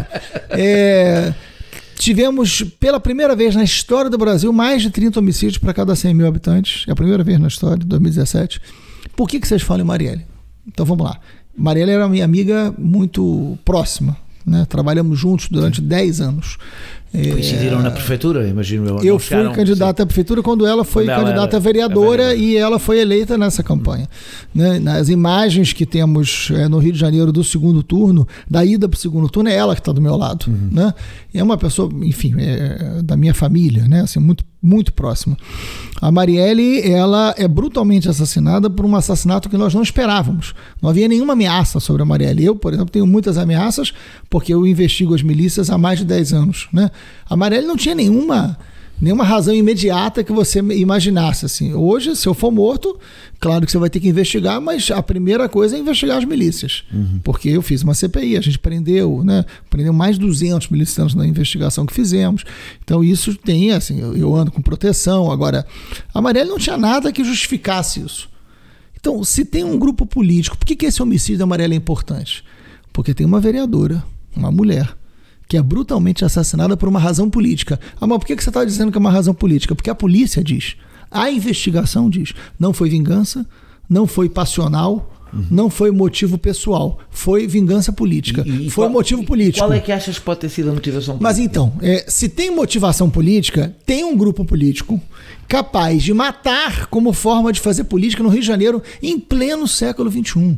Tivemos, pela primeira vez na história do Brasil, mais de 30 homicídios para cada 100 mil habitantes. É a primeira vez na história, 2017. Por que vocês falam em Marielle? Então vamos lá. Marielle era minha amiga muito próxima, né? Trabalhamos juntos durante 10 anos. Coincidiram na prefeitura, imagino. Eu fui candidata à prefeitura quando ela foi candidata a vereadora e ela foi eleita nessa campanha. Né? Nas imagens que temos no Rio de Janeiro do segundo turno, da ida para o segundo turno, é ela que está do meu lado. Né? E é uma pessoa, enfim, da minha família, né? Assim, muito, muito próxima. A Marielle, ela é brutalmente assassinada por um assassinato que nós não esperávamos. Não havia nenhuma ameaça sobre a Marielle. Eu, por exemplo, tenho muitas ameaças porque eu investigo as milícias há mais de 10 anos, né? A Marielle não tinha nenhuma razão imediata que você imaginasse. Assim. Hoje, se eu for morto, claro que você vai ter que investigar, mas a primeira coisa é investigar as milícias. Porque eu fiz uma CPI, a gente prendeu mais de 200 milicianos na investigação que fizemos. Então isso tem, assim, eu ando com proteção. Agora, a Marielle não tinha nada que justificasse isso. Então, se tem um grupo político, por que esse homicídio da Marielle é importante? Porque tem uma vereadora, uma mulher, que é brutalmente assassinada por uma razão política. Mas por que você está dizendo que é uma razão política? Porque a polícia diz, a investigação diz, não foi vingança, não foi passional, não foi motivo pessoal, foi vingança política, foi motivo político. Qual é que achas que pode ter sido a motivação política? Mas então, se tem motivação política, tem um grupo político capaz de matar como forma de fazer política no Rio de Janeiro em pleno século XXI.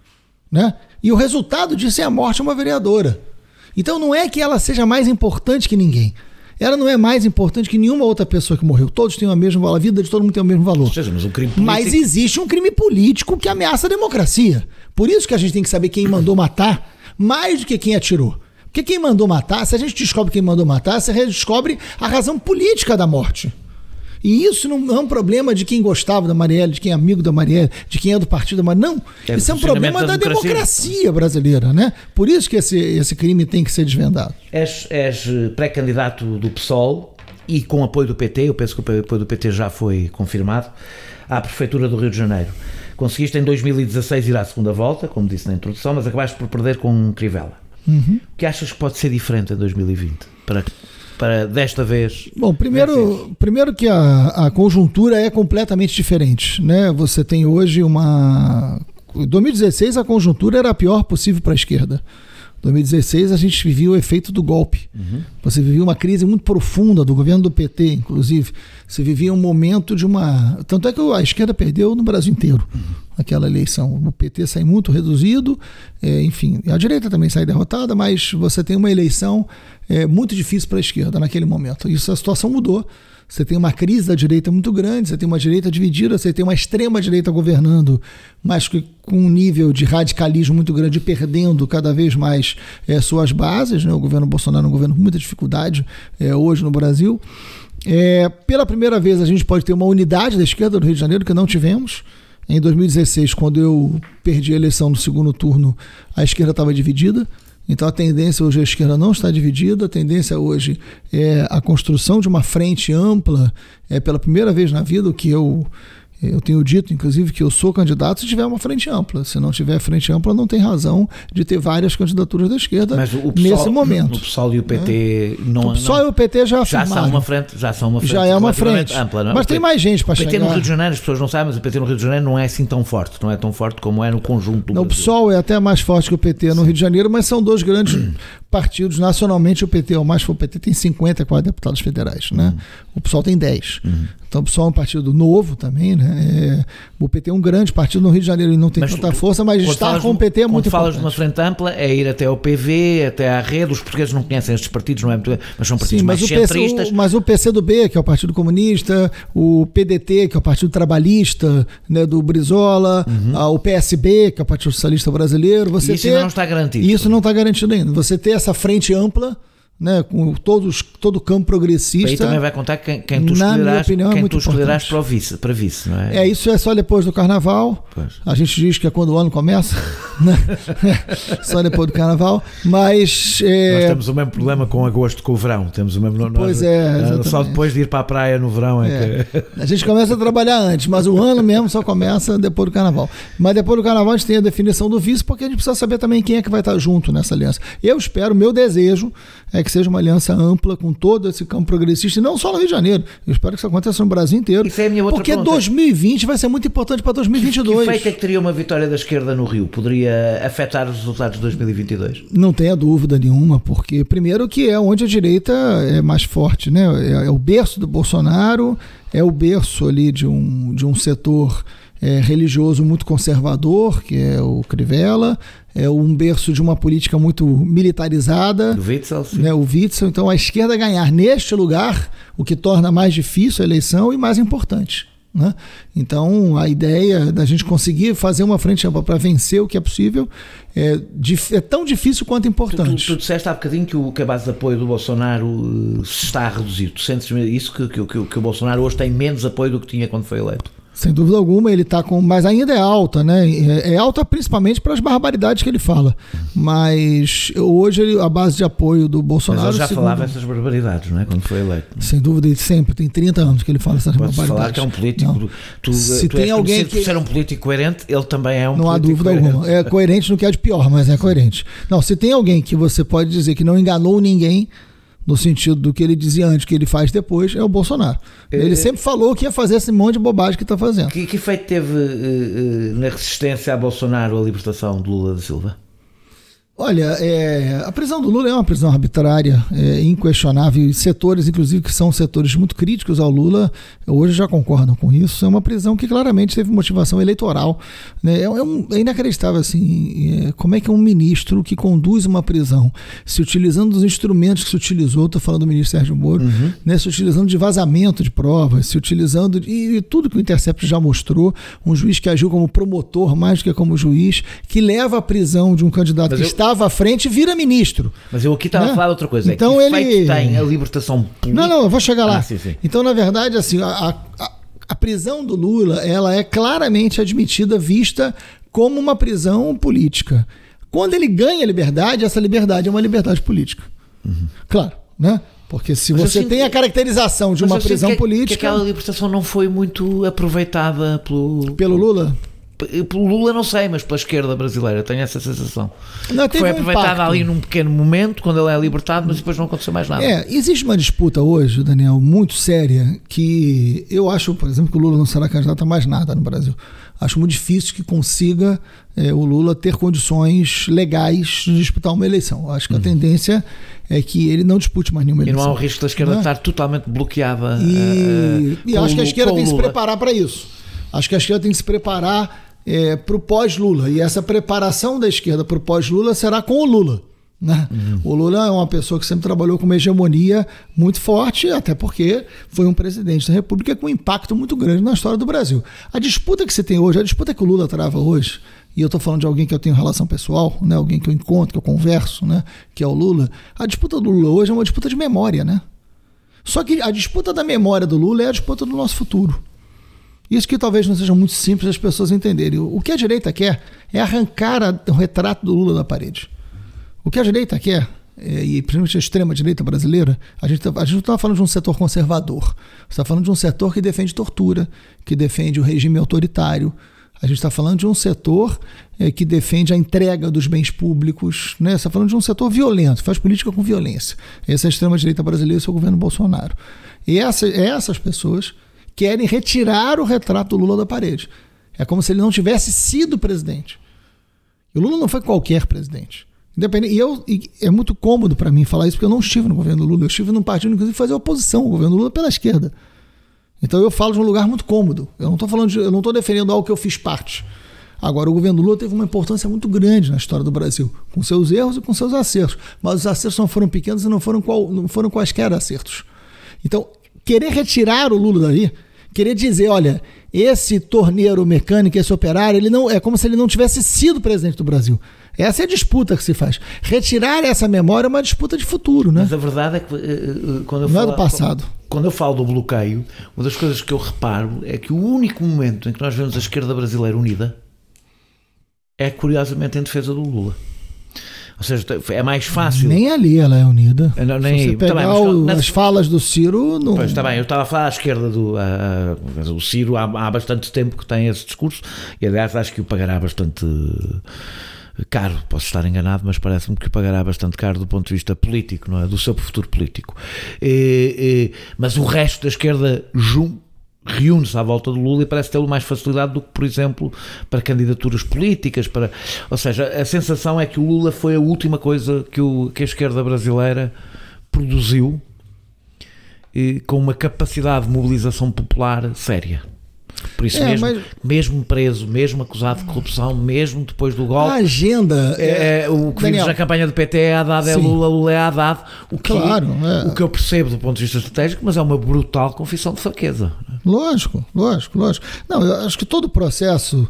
Né? E o resultado disso é a morte de uma vereadora. Então não é que ela seja mais importante que ninguém. Ela não é mais importante que nenhuma outra pessoa que morreu. Todos têm o mesmo valor, a vida de todo mundo tem o mesmo valor. Ou seja, mas um crime político... Mas existe um crime político que ameaça a democracia. Por isso que a gente tem que saber quem mandou matar mais do que quem atirou. Porque quem mandou matar, se a gente descobre quem mandou matar, você redescobre a razão política da morte. E isso não é um problema de quem gostava da Marielle, de quem é amigo da Marielle, de quem é do partido da Marielle. Não, isso é um problema da democracia brasileira, né? Por isso que esse crime tem que ser desvendado. És pré-candidato do PSOL e com apoio do PT, eu penso que o apoio do PT já foi confirmado, à Prefeitura do Rio de Janeiro. Conseguiste em 2016 ir à segunda volta, como disse na introdução, mas acabaste por perder com Crivella. O que achas que pode ser diferente em 2020 para desta vez? Bom, primeiro que a conjuntura é completamente diferente, né? Você tem hoje em 2016 a conjuntura era a pior possível para a esquerda. Em 2016 a gente vivia o efeito do golpe. Você vivia uma crise muito profunda do governo do PT, inclusive. Você vivia um momento de uma... Tanto é que a esquerda perdeu no Brasil inteiro aquela eleição. O PT saiu muito reduzido, enfim, a direita também sai derrotada, mas você tem uma eleição muito difícil para a esquerda naquele momento. Isso, a situação mudou. Você tem uma crise da direita muito grande, você tem uma direita dividida, você tem uma extrema-direita governando, mas com um nível de radicalismo muito grande, perdendo cada vez mais suas bases, né? O governo Bolsonaro é um governo com muita dificuldade hoje no Brasil. Pela primeira vez a gente pode ter uma unidade da esquerda do Rio de Janeiro, que não tivemos. Em 2016, quando eu perdi a eleição no segundo turno, a esquerda estava dividida. Então a tendência hoje, a esquerda não está dividida, a tendência hoje é a construção de uma frente ampla. Pela primeira vez na vida, o que eu tenho dito, inclusive, que eu sou candidato se tiver uma frente ampla. Se não tiver frente ampla, não tem razão de ter várias candidaturas da esquerda nesse momento. O PSOL e o PT não... O PSOL e o PT já são uma frente já é uma frente ampla, não é? Mas tem mais gente para chegar. O PT no Rio de Janeiro, as pessoas não sabem, mas o PT no Rio de Janeiro não é assim tão forte. Não é tão forte como é no conjunto do Brasil. O PSOL é até mais forte que o PT no Rio de Janeiro, mas são dois grandes partidos. Nacionalmente, o PT é o mais forte. O PT tem 54 deputados federais, né? O PSOL tem 10. Então o PSOL é um partido novo também, né? O PT é um grande partido no Rio de Janeiro, ele não tem tanta força, mas estar com o PT é muito importante. Quando falas de uma frente ampla, é ir até ao PV, até à rede. Os portugueses não conhecem estes partidos, não é muito, mas são partidos mais centristas. Mas o PCdoB, que é o Partido Comunista, o PDT, que é o Partido Trabalhista, né, do Brizola, o PSB, que é o Partido Socialista Brasileiro. Isso ainda não está garantido. Isso não está garantido ainda. Você ter essa frente ampla, né, com todo o campo progressista. Aí também vai contar quem tu escolherás para vice, não é? Isso é só depois do Carnaval. Pois. A gente diz que é quando o ano começa, né? Só depois do Carnaval, mas... Nós temos o mesmo problema com agosto, com o verão. Temos o mesmo... Só depois de ir para a praia no verão A gente começa a trabalhar antes, mas o ano mesmo só começa depois do Carnaval. Mas depois do Carnaval a gente tem a definição do vice, porque a gente precisa saber também quem é que vai estar junto nessa aliança. Eu espero, meu desejo é que seja uma aliança ampla com todo esse campo progressista, e não só no Rio de Janeiro. Eu espero que isso aconteça no Brasil inteiro. Isso é a minha outra porque pergunta. 2020 vai ser muito importante para 2022. Que efeito é que teria uma vitória da esquerda no Rio? Poderia afetar os resultados de 2022? Não tenha dúvida nenhuma, porque primeiro que é onde a direita é mais forte, né? É o berço do Bolsonaro, é o berço ali de um setor religioso muito conservador, que é o Crivella, é um berço de uma política muito militarizada. O Witzel, sim. Né, o Witzel. Então a esquerda ganhar neste lugar, o que torna mais difícil a eleição e mais importante. Né? Então a ideia da gente conseguir fazer uma frente ampla para vencer o que é possível é tão difícil quanto importante. Tu disseste há bocadinho que a base de apoio do Bolsonaro se está a reduzir. Tu sentes isso, que o Bolsonaro hoje tem menos apoio do que tinha quando foi eleito? Sem dúvida alguma, ele está com... Mas ainda é alta, né? É alta principalmente pelas barbaridades que ele fala. Mas hoje a base de apoio do Bolsonaro... Mas ele já falava essas barbaridades, não é? Quando foi eleito. Sem dúvida, ele sempre. Tem 30 anos que ele fala essas barbaridades. Falar que é um político... Se tem alguém que ser um político coerente, ele também é um político coerente. Não há dúvida alguma. É coerente no que é de pior, mas é coerente. Não, se tem alguém que você pode dizer que não enganou ninguém, no sentido do que ele dizia antes, que ele faz depois, é o Bolsonaro. Ele sempre falou que ia fazer esse monte de bobagem que está fazendo. Que efeito teve na resistência a Bolsonaro a libertação de Lula da Silva? Olha, a prisão do Lula é uma prisão arbitrária, inquestionável, e setores, inclusive, que são setores muito críticos ao Lula, hoje já concordam com isso. É uma prisão que claramente teve motivação eleitoral, né? É inacreditável, assim, como é que um ministro que conduz uma prisão, se utilizando dos instrumentos que se utilizou, estou falando do ministro Sérgio Moro, né, se utilizando de vazamento de provas, se utilizando e tudo que o Intercept já mostrou, um juiz que agiu como promotor mais do que como juiz, que leva à prisão de um candidato que estava à frente, vira ministro. Mas eu aqui estava a falar outra coisa. Então que efeito tem a libertação política? Não, eu vou chegar lá. Sim. Então, na verdade, assim, a prisão do Lula, ela é claramente admitida, vista como uma prisão política. Quando ele ganha liberdade, essa liberdade é uma liberdade política. Claro, né? Porque se você tem a caracterização de uma prisão política... que aquela libertação não foi muito aproveitada pelo Lula? Pelo Lula não sei, mas pela esquerda brasileira tenho essa sensação. Não, foi aproveitada ali num pequeno momento, quando ele é libertado, mas depois não aconteceu mais nada. Existe uma disputa hoje, Daniel, muito séria, que eu acho, por exemplo, que o Lula não será candidato a mais nada no Brasil. Acho muito difícil que consiga o Lula ter condições legais de disputar uma eleição. Acho que a tendência é que ele não dispute mais nenhuma eleição. E não há o risco da esquerda estar totalmente bloqueada. E acho que a esquerda tem que se preparar para isso. Acho que a esquerda tem que se preparar para o pós-Lula. E essa preparação da esquerda para o pós-Lula será com o Lula. Né? O Lula é uma pessoa que sempre trabalhou com uma hegemonia muito forte, até porque foi um presidente da República com um impacto muito grande na história do Brasil. A disputa que você tem hoje, a disputa que o Lula trava hoje, e eu estou falando de alguém que eu tenho relação pessoal, né? Alguém que eu encontro, que eu converso, né? Que é o Lula. A disputa do Lula hoje é uma disputa de memória, né? Só que a disputa da memória do Lula é a disputa do nosso futuro. Isso que talvez não seja muito simples as pessoas entenderem. O que a direita quer é arrancar o retrato do Lula da parede. O que a direita quer, e principalmente a extrema-direita brasileira, a gente não está falando de um setor conservador. Você está falando de um setor que defende tortura, que defende o regime autoritário. A gente está falando de um setor que defende a entrega dos bens públicos. Né? Você está falando de um setor violento, faz política com violência. Essa é a extrema-direita brasileira, esse é o governo Bolsonaro. E essas pessoas querem retirar o retrato do Lula da parede. É como se ele não tivesse sido presidente. E o Lula não foi qualquer presidente. E é muito cômodo para mim falar isso, porque eu não estive no governo Lula, eu estive num partido, inclusive, fazer oposição ao governo Lula pela esquerda. Então eu falo de um lugar muito cômodo. Eu não estou defendendo algo que eu fiz parte. Agora, o governo Lula teve uma importância muito grande na história do Brasil, com seus erros e com seus acertos. Mas os acertos não foram pequenos e não foram quaisquer acertos. Então, querer retirar o Lula daí, querer dizer, olha, esse torneiro mecânico, esse operário, ele não é como se ele não tivesse sido presidente do Brasil. Essa é a disputa que se faz. Retirar essa memória é uma disputa de futuro, né? Mas a verdade é que não é do passado. Quando eu falo do bloqueio, uma das coisas que eu reparo é que o único momento em que nós vemos a esquerda brasileira unida é, curiosamente, em defesa do Lula. Ou seja, é mais fácil. Nem ali ela é unida. Não, nem se você pegar as falas do Ciro... Não... Pois, está bem, eu estava a falar à esquerda o Ciro há bastante tempo que tem esse discurso e, aliás, acho que o pagará bastante caro. Posso estar enganado, mas parece-me que o pagará bastante caro do ponto de vista político, não é? Do seu futuro político. Mas o resto da esquerda reúne-se à volta do Lula e parece ter mais facilidade do que, por exemplo, para candidaturas políticas. Ou seja, a sensação é que o Lula foi a última coisa que a esquerda brasileira produziu com uma capacidade de mobilização popular séria. Por isso mesmo preso, mesmo acusado de corrupção, mesmo depois do golpe. A agenda... o que vimos na campanha do PT é Haddad, é Lula, Lula é Haddad. O que eu percebo do ponto de vista estratégico, mas é uma brutal confissão de fraqueza. Lógico. Não, eu acho que todo o processo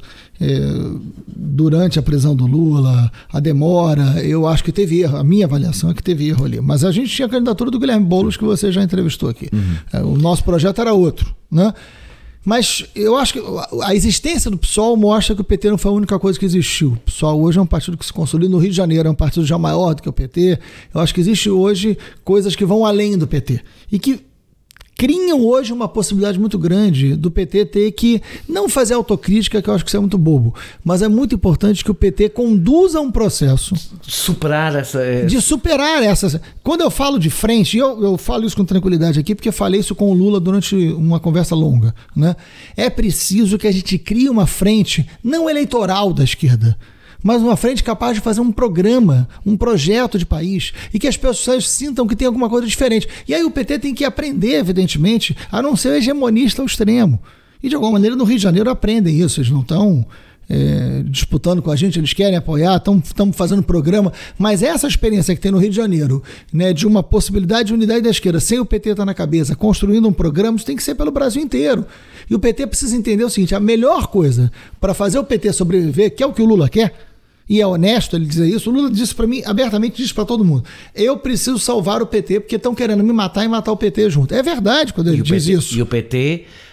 durante a prisão do Lula, a demora, eu acho que teve erro. A minha avaliação é que teve erro ali. Mas a gente tinha a candidatura do Guilherme Boulos, que você já entrevistou aqui. O nosso projeto era outro, né? Mas eu acho que a existência do PSOL mostra que o PT não foi a única coisa que existiu. O PSOL hoje é um partido que se consolida no Rio de Janeiro, é um partido já maior do que o PT. Eu acho que existe hoje coisas que vão além do PT e que criam hoje uma possibilidade muito grande do PT ter que não fazer autocrítica, que eu acho que isso é muito bobo, mas é muito importante que o PT conduza um processo de superar essa... Quando eu falo de frente, eu falo isso com tranquilidade aqui, porque eu falei isso com o Lula durante uma conversa longa, né? É preciso que a gente crie uma frente não eleitoral da esquerda, mas uma frente capaz de fazer um programa, um projeto de país, e que as pessoas sintam que tem alguma coisa diferente. E aí o PT tem que aprender, evidentemente, a não ser hegemonista ao extremo. E de alguma maneira no Rio de Janeiro aprendem isso, eles não estão disputando com a gente, eles querem apoiar, estão fazendo programa, mas essa experiência que tem no Rio de Janeiro, né, de uma possibilidade de unidade da esquerda, sem o PT estar na cabeça, construindo um programa, isso tem que ser pelo Brasil inteiro. E o PT precisa entender o seguinte, a melhor coisa para fazer o PT sobreviver, que é o que o Lula quer, e é honesto ele dizer isso, o Lula disse para mim, abertamente disse para todo mundo, eu preciso salvar o PT porque estão querendo me matar e matar o PT junto. É verdade quando ele diz isso. E o PT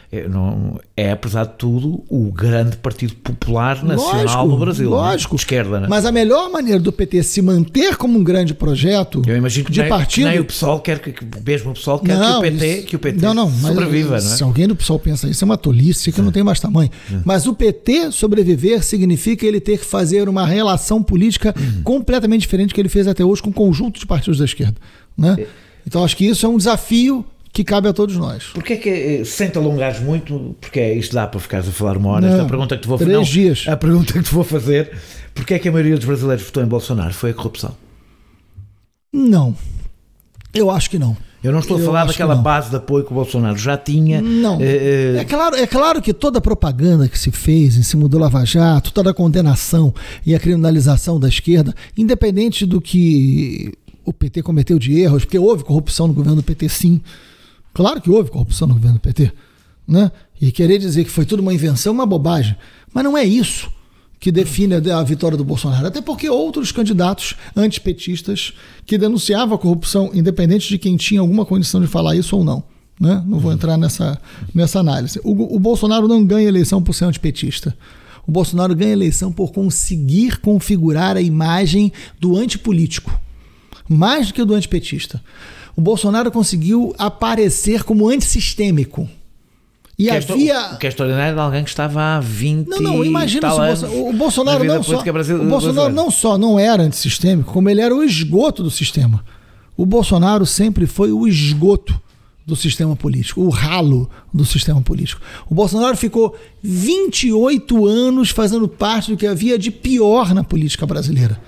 é, apesar de tudo, o grande partido popular nacional do Brasil. Lógico. De esquerda, né? Mas a melhor maneira do PT se manter como um grande projeto eu imagino que de partido... nem o PSOL quer que mesmo o PSOL quer que o PT sobreviva, mas não é? Se alguém do PSOL pensa isso, é uma tolice que não tem mais tamanho. Mas o PT sobreviver significa ele ter que fazer uma relação política completamente diferente do que ele fez até hoje com o conjunto de partidos da esquerda, né? Então acho que isso é um desafio que cabe a todos nós. Porquê que, sem te alongares muito, porque isto dá para ficares a falar uma hora, esta pergunta que te vou fazer. 3 dias. A pergunta que te vou fazer, porquê é que a maioria dos brasileiros votou em Bolsonaro? Foi a corrupção? Não. Eu acho que não. Eu não estou a falar daquela base de apoio que o Bolsonaro já tinha. Não. É claro que toda a propaganda que se fez em cima do Lava Jato, toda a condenação e a criminalização da esquerda, independente do que o PT cometeu de erros, porque houve corrupção no governo do PT, sim. Claro que houve corrupção no governo do PT, né? E querer dizer que foi tudo uma invenção é uma bobagem. Mas não é isso que define a vitória do Bolsonaro. Até porque outros candidatos antipetistas que denunciavam a corrupção, independente de quem tinha alguma condição de falar isso ou não, né? Não vou entrar nessa análise. O Bolsonaro não ganha eleição por ser antipetista. O Bolsonaro ganha eleição por conseguir configurar a imagem do antipolítico, mais do que do antipetista. O Bolsonaro conseguiu aparecer como antissistêmico. E o que é extraordinário de alguém que estava há 20 Não, imagina se o Bolsonaro não só não era antissistêmico, como ele era o esgoto do sistema. O Bolsonaro sempre foi o esgoto do sistema político, o ralo do sistema político. O Bolsonaro ficou 28 anos fazendo parte do que havia de pior na política brasileira.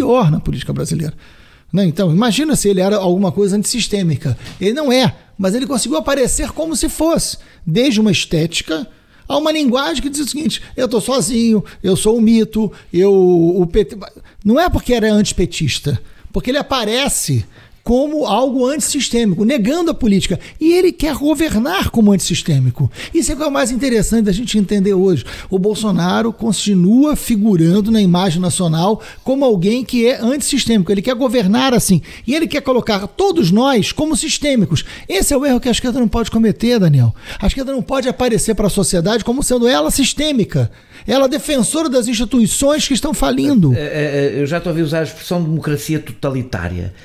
Né? Então, imagina se ele era alguma coisa antissistêmica. Ele não é, mas ele conseguiu aparecer como se fosse, desde uma estética a uma linguagem que diz o seguinte: eu estou sozinho, eu sou um mito, o PT... Não é porque era antipetista, porque ele aparece como algo antissistêmico, negando a política. E ele quer governar como antissistêmico. Isso é o que é o mais interessante da gente entender hoje. O Bolsonaro continua figurando na imagem nacional como alguém que é antissistêmico. Ele quer governar assim. E ele quer colocar todos nós como sistêmicos. Esse é o erro que a esquerda não pode cometer, Daniel. A esquerda não pode aparecer para a sociedade como sendo ela sistêmica. Ela defensora das instituições que estão falindo. Eu já estou a ouvir usar a expressão democracia totalitária.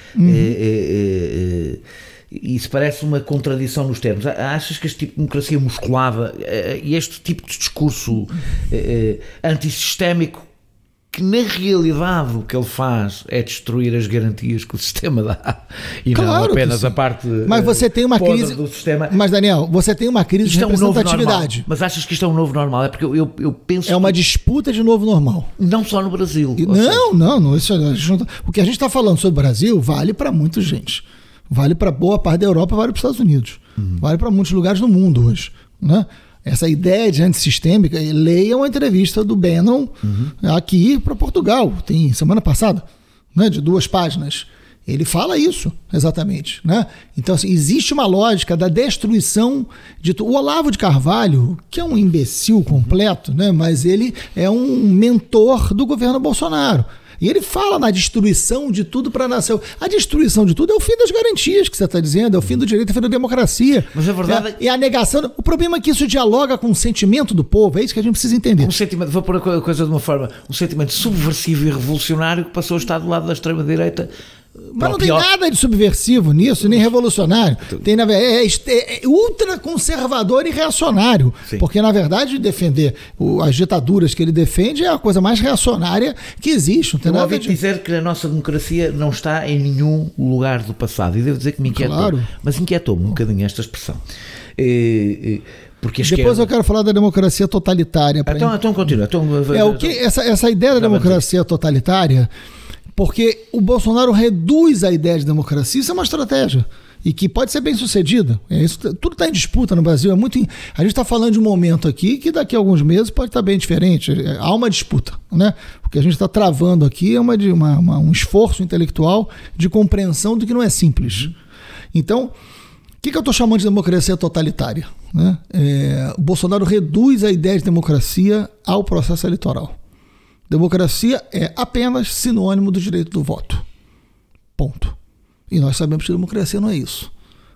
Isso parece uma contradição nos termos. Achas que este tipo de democracia musculada e este tipo de discurso antissistémico, que na realidade o que ele faz é destruir as garantias que o sistema dá, e claro, não apenas a parte mas você tem uma crise do sistema. Mas Daniel, você tem uma crise de representatividade. Mas achas que isto é um novo normal? É porque eu penso é uma disputa de novo normal. Não só no Brasil. Não, isso, o que a gente está falando sobre o Brasil vale para muita gente. Vale para boa parte da Europa, vale para os Estados Unidos. Vale para muitos lugares do mundo hoje, né? Essa ideia de antissistêmica, leia uma entrevista do Bannon aqui para Portugal, tem semana passada, né, de 2 páginas. Ele fala isso, exatamente, né? Então, assim, existe uma lógica da destruição de tudo. O Olavo de Carvalho, que é um imbecil completo, né, mas ele é um mentor do governo Bolsonaro. E ele fala na destruição de tudo para a nação. A destruição de tudo é o fim das garantias que você está dizendo, é o fim do direito, é o fim da democracia. Mas é verdade. E a negação. O problema é que isso dialoga com o sentimento do povo, é isso que a gente precisa entender. Um sentimento, vou pôr a coisa de uma forma, um sentimento subversivo e revolucionário que passou a estar do lado da extrema-direita. Mas não tem nada de subversivo nisso, nem revolucionário. Tem, é ultraconservador e reacionário. Sim. Porque, na verdade, defender as ditaduras que ele defende é a coisa mais reacionária que existe. Não tem nada ouvi dizer que a nossa democracia não está em nenhum lugar do passado. E devo dizer que me inquietou. Claro. Mas inquietou-me um bocadinho esta expressão. Porque depois eu quero falar da democracia totalitária. Então continua. Essa ideia da democracia totalitária... Porque o Bolsonaro reduz a ideia de democracia, isso é uma estratégia. E que pode ser bem sucedida. Tudo está em disputa no Brasil. A gente está falando de um momento aqui que daqui a alguns meses pode estar bem diferente. Há uma disputa, né? O que a gente está travando aqui é um esforço intelectual de compreensão do que não é simples. Então, o que eu estou chamando de democracia totalitária? Né? O Bolsonaro reduz a ideia de democracia ao processo eleitoral. Democracia é apenas sinônimo do direito do voto. Ponto. E nós sabemos que democracia não é isso.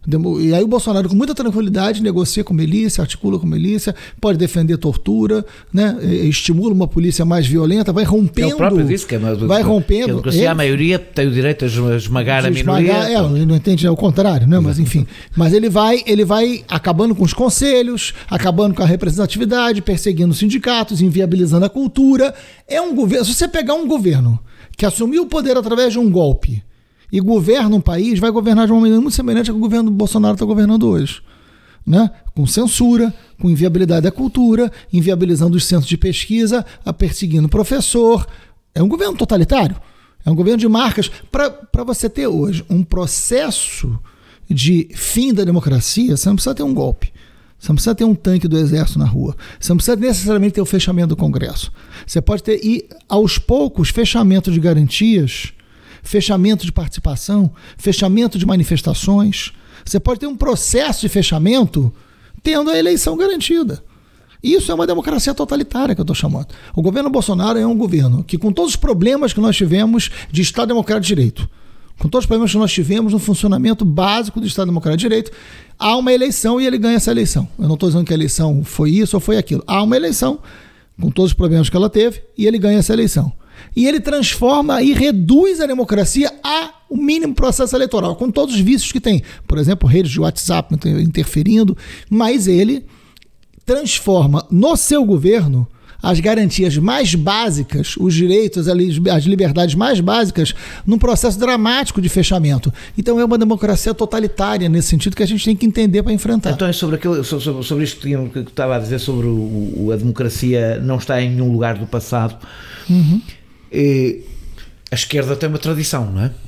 E aí o Bolsonaro, com muita tranquilidade, negocia com milícia, articula com milícia, pode defender tortura, né? Estimula uma polícia mais violenta, vai rompendo... É o próprio disse que vai rompendo... Que a maioria tem o direito de esmagar a minoria. Ele não entende, é o contrário, né? Mas enfim. Mas ele vai acabando com os conselhos, acabando com a representatividade, perseguindo os sindicatos, inviabilizando a cultura. É um governo... Se você pegar um governo que assumiu o poder através de um golpe e governa um país, vai governar de uma maneira muito semelhante ao que o governo do Bolsonaro está governando hoje. Né? Com censura, com inviabilidade da cultura, inviabilizando os centros de pesquisa, perseguindo o professor. É um governo totalitário. É um governo de marcas. Para você ter hoje um processo de fim da democracia, você não precisa ter um golpe. Você não precisa ter um tanque do exército na rua. Você não precisa necessariamente ter o fechamento do Congresso. Você pode ter, e aos poucos, fechamento de garantias, fechamento de participação, fechamento de manifestações. Você pode ter um processo de fechamento tendo a eleição garantida. Isso é uma democracia totalitária que eu estou chamando. O governo Bolsonaro é um governo que, com todos os problemas que nós tivemos de Estado Democrático de Direito, com todos os problemas que nós tivemos no funcionamento básico do Estado Democrático de Direito, há uma eleição e ele ganha essa eleição. Eu não estou dizendo que a eleição foi isso ou foi aquilo. Há uma eleição, com todos os problemas que ela teve, e ele ganha essa eleição. E ele transforma e reduz a democracia ao mínimo processo eleitoral, com todos os vícios que tem. Por exemplo, redes de WhatsApp interferindo, mas ele transforma no seu governo as garantias mais básicas, os direitos, as liberdades mais básicas, num processo dramático de fechamento. Então é uma democracia totalitária nesse sentido que a gente tem que entender para enfrentar. Então é sobre isto que estava a dizer sobre a democracia não está em nenhum lugar do passado. Uhum. A esquerda tem uma tradição, não é?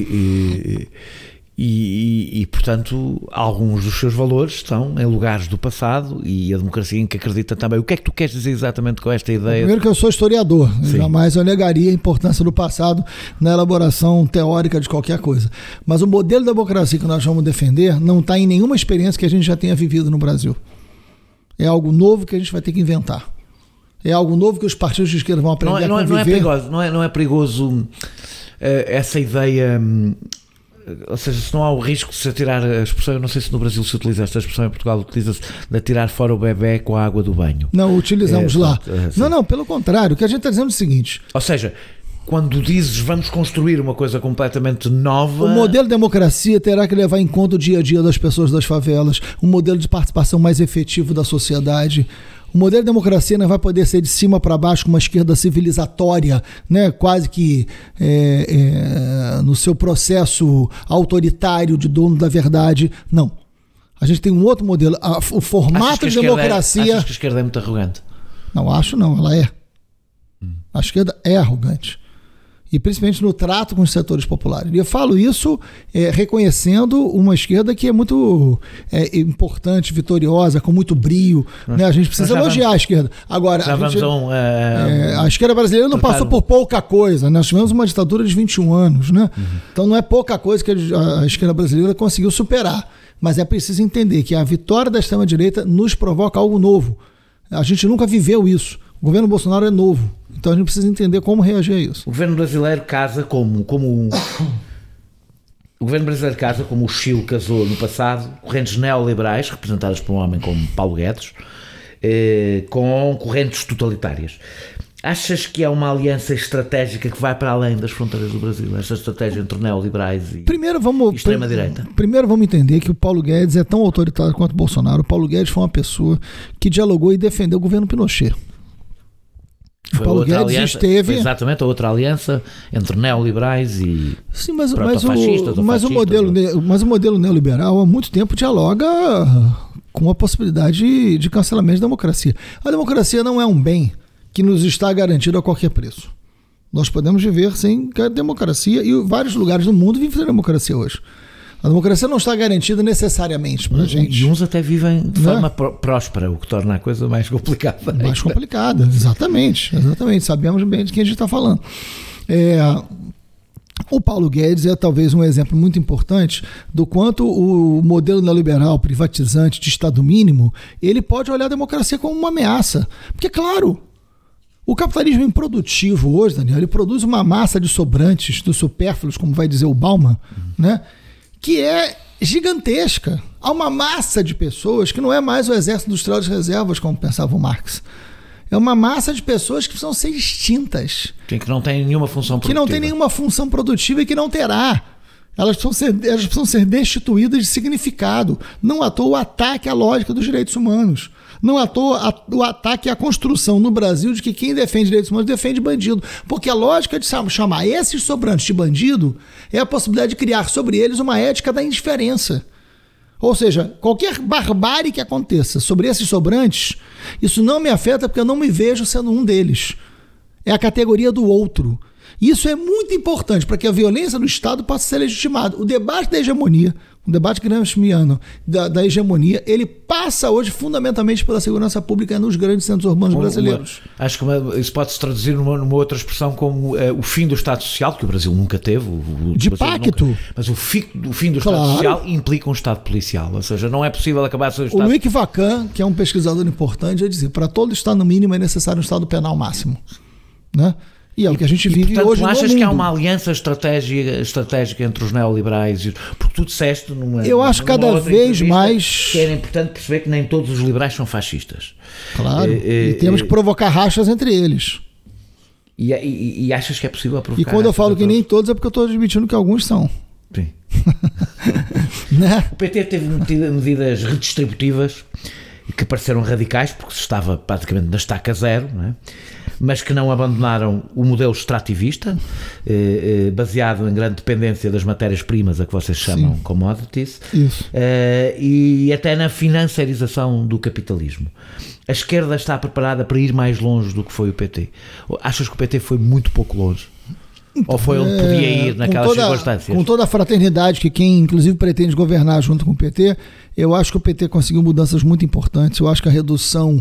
E, portanto, alguns dos seus valores estão em lugares do passado e a democracia em que acredita também. O que é que tu queres dizer exatamente com esta ideia? Primeiro que eu sou historiador, jamais eu negaria a importância do passado na elaboração teórica de qualquer coisa. Mas o modelo de democracia que nós vamos defender não está em nenhuma experiência que a gente já tenha vivido no Brasil. É algo novo que a gente vai ter que inventar. É algo novo que os partidos de esquerda vão aprender a conviver. Não é perigoso essa ideia... Ou seja, se não há o risco de se atirar a expressão, eu não sei se no Brasil se utiliza esta expressão, em Portugal utiliza-se de atirar fora o bebé com a água do banho. Não, utilizamos lá. Não, pelo contrário, o que a gente está dizendo é o seguinte... Ou seja, quando dizes vamos construir uma coisa completamente nova... O modelo de democracia terá que levar em conta o dia a dia das pessoas das favelas, um modelo de participação mais efetivo da sociedade... O modelo de democracia não vai poder ser de cima para baixo com uma esquerda civilizatória, né? Quase que no seu processo autoritário de dono da verdade. Não. A gente tem um outro modelo. O formato de democracia... Achas que a esquerda é muito arrogante? Não, acho não. Ela é. A esquerda é arrogante. E principalmente no trato com os setores populares. E eu falo isso reconhecendo uma esquerda que é muito importante, vitoriosa, com muito brio. Né? A gente precisa elogiar a esquerda. Agora, a esquerda brasileira não passou por pouca coisa. Nós tivemos uma ditadura de 21 anos. Né? Uhum. Então não é pouca coisa que a esquerda brasileira conseguiu superar. Mas é preciso entender que a vitória da extrema-direita nos provoca algo novo. A gente nunca viveu isso. O governo Bolsonaro é novo. Então a gente precisa entender como reagir a isso. O governo brasileiro casa como o governo brasileiro casa como o Chile casou no passado, correntes neoliberais, representadas por um homem como Paulo Guedes, com correntes totalitárias. Achas que é uma aliança estratégica que vai para além das fronteiras do Brasil? Esta estratégia entre neoliberais e extrema-direita? Primeiro vamos entender que o Paulo Guedes é tão autoritário quanto o Bolsonaro. O Paulo Guedes foi uma pessoa que dialogou e defendeu o governo Pinochet. Foi Paulo Guedes esteve... exatamente a outra aliança entre neoliberais e protofascistas. Mas o modelo neoliberal há muito tempo dialoga com a possibilidade de cancelamento da democracia. A democracia não é um bem que nos está garantido a qualquer preço. Nós podemos viver sem democracia e vários lugares do mundo vivem sem democracia hoje. A democracia não está garantida necessariamente para a gente. E uns até vivem de forma próspera, o que torna a coisa mais complicada. Mais complicada, exatamente. Sabemos bem de quem a gente está falando. O Paulo Guedes é talvez um exemplo muito importante do quanto o modelo neoliberal privatizante de Estado mínimo, ele pode olhar a democracia como uma ameaça. Porque, claro, o capitalismo improdutivo hoje, Daniel, ele produz uma massa de sobrantes, dos supérfluos, como vai dizer o Bauman, né? Que é gigantesca. Há uma massa de pessoas que não é mais o exército industrial de reservas, como pensava o Marx. É uma massa de pessoas que precisam ser extintas. Que não tem nenhuma função produtiva. Que não tem nenhuma função produtiva e que não terá. Elas precisam ser destituídas de significado. Não à toa o ataque à lógica dos direitos humanos. Não à toa o ataque à construção no Brasil de que quem defende direitos humanos defende bandido. Porque a lógica de chamar esses sobrantes de bandido é a possibilidade de criar sobre eles uma ética da indiferença. Ou seja, qualquer barbárie que aconteça sobre esses sobrantes, isso não me afeta porque eu não me vejo sendo um deles. É a categoria do outro. Isso é muito importante para que a violência do Estado possa ser legitimada. O debate da hegemonia, o debate gramsciano da hegemonia, ele passa hoje fundamentalmente pela segurança pública nos grandes centros urbanos brasileiros. Acho que isso pode se traduzir numa outra expressão como o fim do Estado Social, que o Brasil nunca teve. De pacto. Mas o fim do Estado Social implica um Estado policial. Ou seja, não é possível acabar sem o Estado. O Luiz Vacan, que é um pesquisador importante, vai dizer, para todo Estado mínimo é necessário um Estado penal máximo. Né? E é o que a gente vive portanto, hoje no mundo. Tu achas que há uma aliança estratégica entre os neoliberais? Porque tu disseste eu acho cada vez mais que era importante perceber que nem todos os liberais são fascistas. Claro, e temos que provocar rachas entre eles. E achas que é possível provocar? E quando eu falo que nem todos é porque eu estou admitindo que alguns são. Sim. Né? O PT teve medidas redistributivas que pareceram radicais porque se estava praticamente na estaca zero, não é? Mas que não abandonaram o modelo extrativista, baseado em grande dependência das matérias-primas, a que vocês chamam commodities, e até na financiarização do capitalismo. A esquerda está preparada para ir mais longe do que foi o PT? Achas que o PT foi muito pouco longe? Ou foi onde podia ir naquelas circunstâncias? Com toda a fraternidade que quem inclusive pretende governar junto com o PT, eu acho que o PT conseguiu mudanças muito importantes. Eu acho que a redução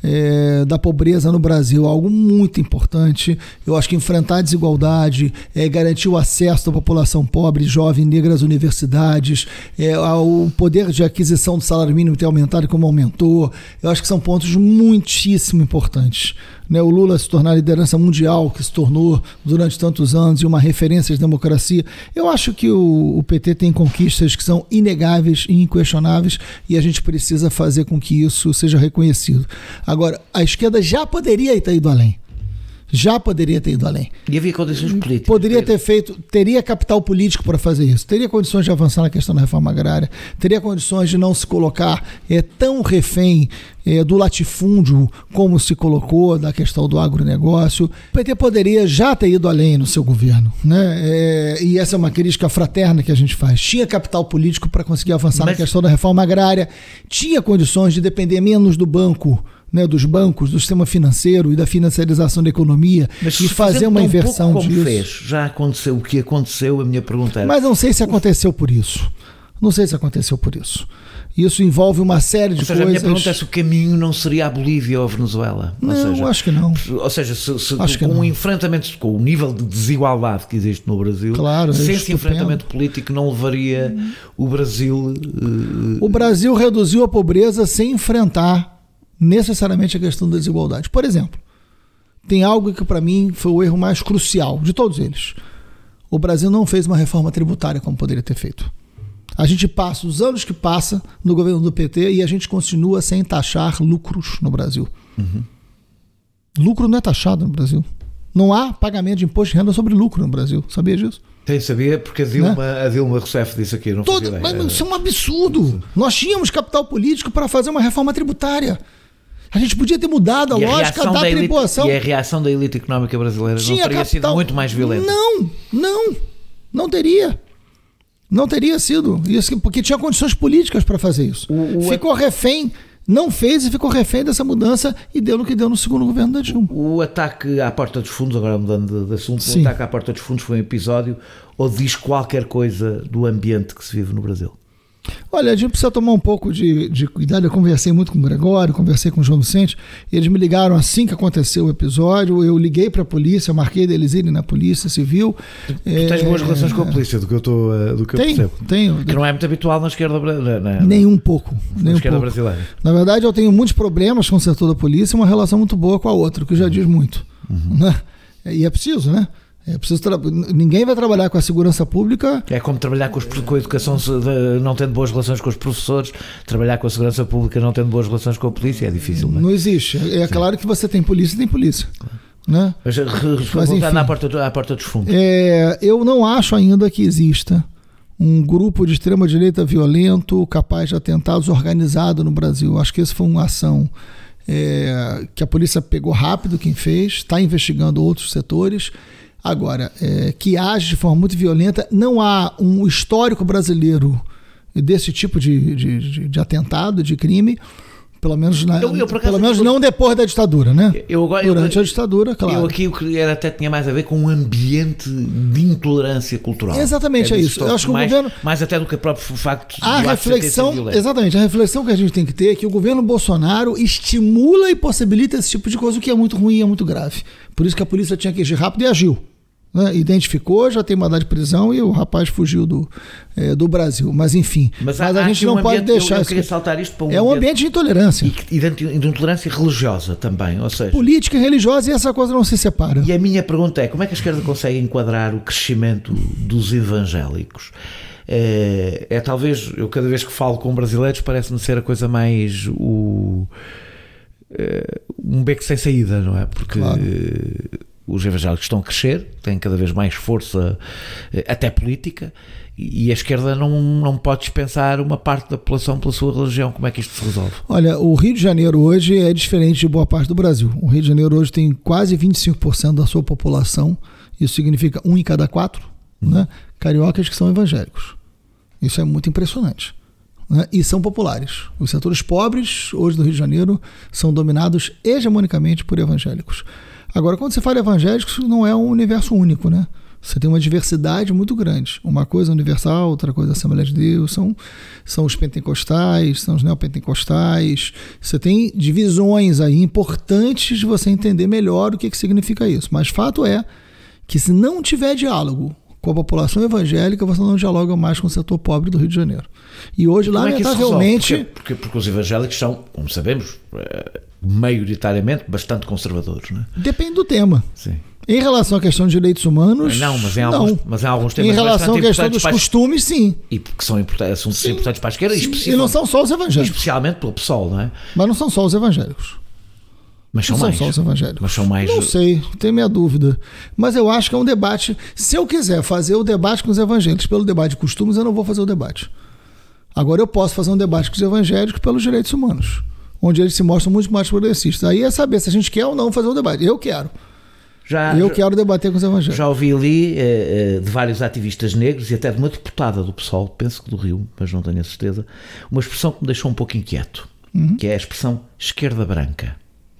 da pobreza no Brasil é algo muito importante. Eu acho que enfrentar a desigualdade, garantir o acesso da população pobre, jovem, negra às universidades, o poder de aquisição do salário mínimo ter aumentado como aumentou. Eu acho que são pontos muitíssimo importantes. O Lula se tornar a liderança mundial que se tornou durante tantos anos e uma referência de democracia. Eu acho que o PT tem conquistas que são inegáveis e inquestionáveis e a gente precisa fazer com que isso seja reconhecido. Agora, a esquerda já poderia ter ido além. Já poderia ter ido além. E havia condições políticas. Poderia ter feito, teria capital político para fazer isso, teria condições de avançar na questão da reforma agrária, teria condições de não se colocar tão refém do latifúndio como se colocou da questão do agronegócio. O PT poderia já ter ido além no seu governo, né? E essa é uma crítica fraterna que a gente faz. Tinha capital político para conseguir avançar na questão da reforma agrária, tinha condições de depender menos do banco, dos bancos, do sistema financeiro e da financiarização da economia, mas e fazer uma inversão disso. Fez. Já aconteceu o que aconteceu, a minha pergunta era... Mas não sei se aconteceu por isso. Não sei se aconteceu por isso. Isso envolve uma série de coisas... A minha pergunta é se o caminho não seria a Bolívia ou a Venezuela. Não, acho que não. Ou seja, com um enfrentamento, com o nível de desigualdade que existe no Brasil, sem esse enfrentamento político não levaria o Brasil... O Brasil reduziu a pobreza sem enfrentar necessariamente a questão da desigualdade. Por exemplo, tem algo que para mim foi o erro mais crucial de todos eles. O Brasil não fez uma reforma tributária como poderia ter feito. A gente passa os anos que passa no governo do PT e a gente continua sem taxar lucros no Brasil. Lucro não é taxado no Brasil. Não há pagamento de imposto de renda sobre lucro no Brasil. Sabia disso? Sabia, porque a Dilma Rousseff disse aqui. Não fazia ideia. Mas isso é um absurdo. Nós tínhamos capital político para fazer uma reforma tributária. A gente podia ter mudado a lógica da tributação. E a reação da elite económica brasileira não teria sido muito mais violenta? Não teria. Não teria sido. Isso, porque tinha condições políticas para fazer isso. Ficou refém, não fez e ficou refém dessa mudança e deu no que deu no segundo governo da Dilma. O ataque à porta dos fundos, agora mudando de assunto, o ataque à porta dos fundos foi um episódio ou diz qualquer coisa do ambiente que se vive no Brasil? Olha, a gente precisa tomar um pouco de cuidado. Eu conversei muito com o Gregório, conversei com o João Vicente. Eles me ligaram assim que aconteceu o episódio. Eu liguei para a polícia, marquei deles irem na Polícia Civil. Tu tens boas relações com a polícia, do que eu percebo. Tenho. Que não é muito habitual na esquerda brasileira. Nem um pouco. Na esquerda brasileira. Na verdade, eu tenho muitos problemas com o setor da polícia e uma relação muito boa com a outra, o que já diz muito. Né? E é preciso, né? Ninguém vai trabalhar com a segurança pública. É como trabalhar com a educação não tendo boas relações com os professores, trabalhar com a segurança pública não tendo boas relações com a polícia, é difícil. Não existe. Claro que você tem polícia. Claro. Né? Mas voltando à porta dos fundos. Eu não acho ainda que exista um grupo de extrema-direita violento capaz de atentados organizado no Brasil. Acho que essa foi uma ação que a polícia pegou rápido quem fez, está investigando outros setores. Agora, que age de forma muito violenta, não há um histórico brasileiro desse tipo de atentado, de crime, pelo menos, pelo menos não depois da ditadura, né? Durante a ditadura, claro. Eu aqui até tinha mais a ver com um ambiente de intolerância cultural. Exatamente, é isso. Eu acho que o governo... Mais até do que o próprio facto de a reflexão, exatamente, a reflexão que a gente tem que ter é que o governo Bolsonaro estimula e possibilita esse tipo de coisa, o que é muito ruim e é muito grave. Por isso que a polícia tinha que agir rápido e agiu. Né? Identificou, já tem mandado de prisão e o rapaz fugiu do Brasil. Mas enfim, mas a gente não pode deixar... Eu queria saltar isto para um ambiente de intolerância. E de intolerância religiosa também, ou seja... Política e religiosa, e essa coisa não se separa. E a minha pergunta é, como é que a esquerda consegue enquadrar o crescimento dos evangélicos? Talvez, eu cada vez que falo com brasileiros parece-me ser a coisa mais... um beco sem saída, não é? Porque... Claro. Os evangélicos estão a crescer, têm cada vez mais força, até política, e a esquerda não pode dispensar uma parte da população pela sua religião. Como é que isto se resolve? Olha, o Rio de Janeiro hoje é diferente de boa parte do Brasil. O Rio de Janeiro hoje tem quase 25% da sua população, isso significa 1 em cada 4, né, cariocas que são evangélicos. Isso é muito impressionante. Né, e são populares. Os setores pobres hoje do Rio de Janeiro são dominados hegemonicamente por evangélicos. Agora, quando você fala evangélicos, não é um universo único, né? Você tem uma diversidade muito grande. Uma coisa universal, outra coisa é a Assembleia de Deus, são os pentecostais, são os neopentecostais. Você tem divisões aí importantes de você entender melhor o que significa isso. Mas fato é que se não tiver diálogo com a população evangélica, você não dialoga mais com o setor pobre do Rio de Janeiro. E hoje, lamentavelmente... Porque os evangélicos são, como sabemos, maioritariamente bastante conservadores, não é? Depende do tema. Sim. Em relação à questão de direitos humanos... Não, mas em alguns temas... Em relação à questão dos costumes, sim. E porque são assuntos importantes para a esquerda. E não são só os evangélicos. Especialmente pelo PSOL, não é? Mas não são só os evangélicos. Mas são mais. São só os evangélicos. Mas são mais... Não sei, tenho minha dúvida. Mas eu acho que é um debate... Se eu quiser fazer o debate com os evangélicos pelo debate de costumes, eu não vou fazer o debate. Agora eu posso fazer um debate com os evangélicos pelos direitos humanos, onde eles se mostram muito mais progressistas. Aí é saber se a gente quer ou não fazer o debate. Eu quero. Eu quero debater com os evangélicos. Já ouvi ali de vários ativistas negros e até de uma deputada do PSOL, penso que do Rio, mas não tenho a certeza, uma expressão que me deixou um pouco inquieto, que é a expressão esquerda branca.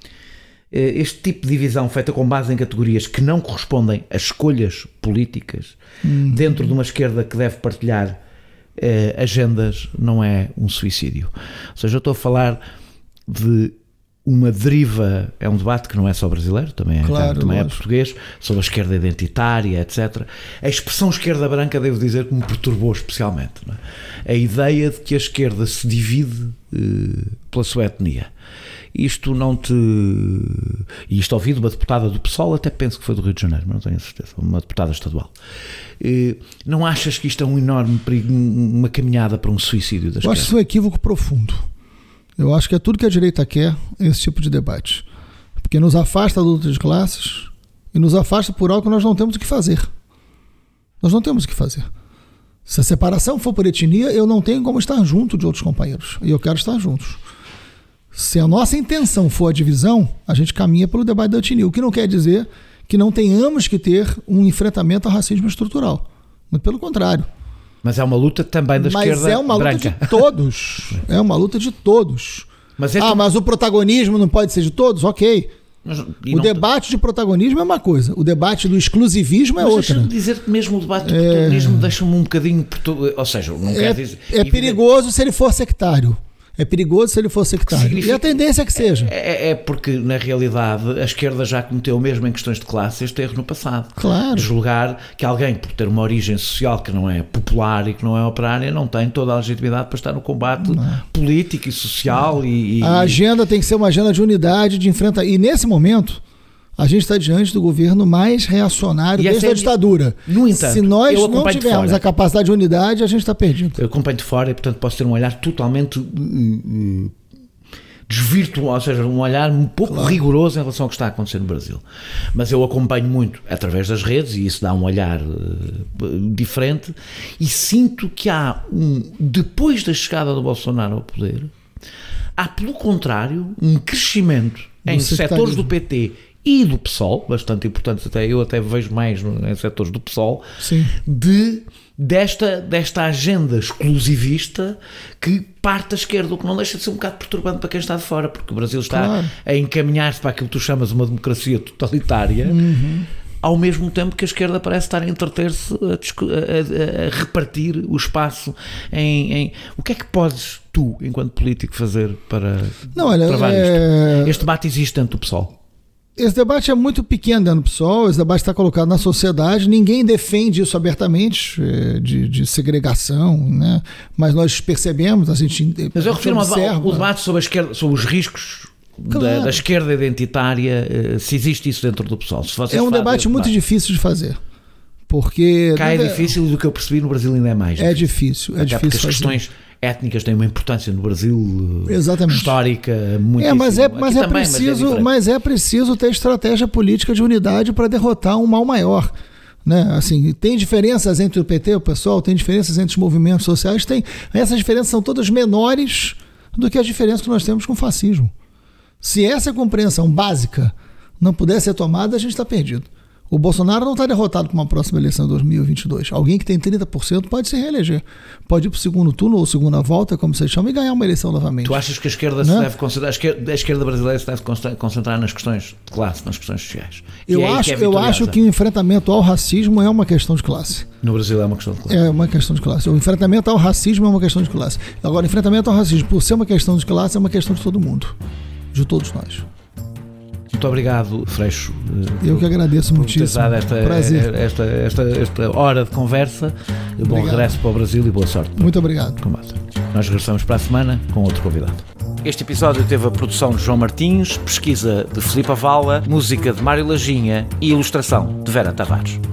Este tipo de divisão feita com base em categorias que não correspondem a escolhas políticas dentro de uma esquerda que deve partilhar agendas não é um suicídio. Ou seja, eu estou a falar de uma deriva, é um debate que não é só brasileiro, também é português, sobre a esquerda identitária, etc. A expressão esquerda branca, devo dizer, que me perturbou especialmente. Não é? A ideia de que a esquerda se divide pela sua etnia. Isto ouvi de uma deputada do PSOL, até penso que foi do Rio de Janeiro, mas não tenho a certeza, uma deputada estadual. Não achas que isto é um enorme perigo, uma caminhada para um suicídio da esquerda? Eu acho isso um equívoco profundo. Eu acho que é tudo que a direita quer, esse tipo de debate. Porque nos afasta da luta de classes e nos afasta por algo que nós não temos o que fazer. Nós não temos o que fazer. Se a separação for por etnia, eu não tenho como estar junto de outros companheiros. E eu quero estar juntos. Se a nossa intenção for a divisão, a gente caminha pelo debate da etnia. O que não quer dizer que não tenhamos que ter um enfrentamento ao racismo estrutural. Muito pelo contrário. Mas é uma luta também da esquerda branca. Mas é uma luta de todos. É uma luta de todos. Mas o protagonismo não pode ser de todos? Ok. O debate de protagonismo é uma coisa. O debate do exclusivismo é outra. Deixa-me dizer que mesmo o debate do protagonismo deixa-me um bocadinho... Ou seja, não quer dizer... É perigoso se ele for sectário. É perigoso se ele for sectário. E a tendência é que seja. É porque, na realidade, a esquerda já cometeu mesmo em questões de classe este erro no passado. Claro. De julgar que alguém, por ter uma origem social que não é popular e que não é operária, não tem toda a legitimidade para estar no combate político e social. A agenda tem que ser uma agenda de unidade, de enfrentamento. E nesse momento, A gente está diante do governo mais reacionário desde a ditadura. No entanto, se nós não tivermos a capacidade de unidade, a gente está perdido. Eu acompanho de fora e, portanto, posso ter um olhar totalmente desvirtuado, ou seja, um olhar um pouco rigoroso em relação ao que está a acontecer no Brasil. Mas eu acompanho muito através das redes e isso dá um olhar diferente e sinto que há depois da chegada do Bolsonaro ao poder, há, pelo contrário, um crescimento em setores do PT e do PSOL, bastante importantes, eu até vejo mais em setores do PSOL, sim, desta agenda exclusivista que parte da esquerda, o que não deixa de ser um bocado perturbante para quem está de fora, porque o Brasil está a encaminhar-se para aquilo que tu chamas uma democracia totalitária, ao mesmo tempo que a esquerda parece estar a entreter-se a repartir o espaço em... O que é que podes tu, enquanto político, fazer para travar isto? Este debate existe dentro do PSOL? Esse debate é muito pequeno dentro do PSOL, esse debate está colocado na sociedade, ninguém defende isso abertamente, de segregação, né? Mas nós percebemos, a gente Mas eu refiro ao debate sobre a esquerda, sobre os riscos da esquerda identitária, se existe isso dentro do PSOL. É um debate muito difícil de fazer. Porque cá é difícil, do que eu percebi, no Brasil ainda é mais difícil. É difícil. Porque as questões étnicas têm uma importância no Brasil histórica muito mas é preciso ter estratégia política de unidade para derrotar um mal maior, né? Assim, tem diferenças entre o PT e o PSOL, tem diferenças entre os movimentos sociais, essas diferenças são todas menores do que as diferenças que nós temos com o fascismo. Se essa compreensão básica não puder ser tomada, a gente está perdido. O Bolsonaro não está derrotado para uma próxima eleição em 2022. Alguém que tem 30% pode se reeleger. Pode ir para o segundo turno ou segunda volta, como você chama, e ganhar uma eleição novamente. Tu achas que a esquerda se deve concentrar, a esquerda brasileira se deve concentrar nas questões de classe, nas questões sociais? Eu acho que o enfrentamento ao racismo é uma questão de classe. No Brasil é uma questão de classe. É uma questão de classe. O enfrentamento ao racismo é uma questão de classe. Agora, o enfrentamento ao racismo, por ser uma questão de classe, é uma questão de todo mundo. De todos nós. Muito obrigado, Freixo. Eu que agradeço muitíssimo. Prazer. Esta hora de conversa. Bom regresso para o Brasil e boa sorte. Muito obrigado. Nós regressamos para a semana com outro convidado. Este episódio teve a produção de João Martins, pesquisa de Filipe Avala, música de Mário Lajinha e ilustração de Vera Tavares.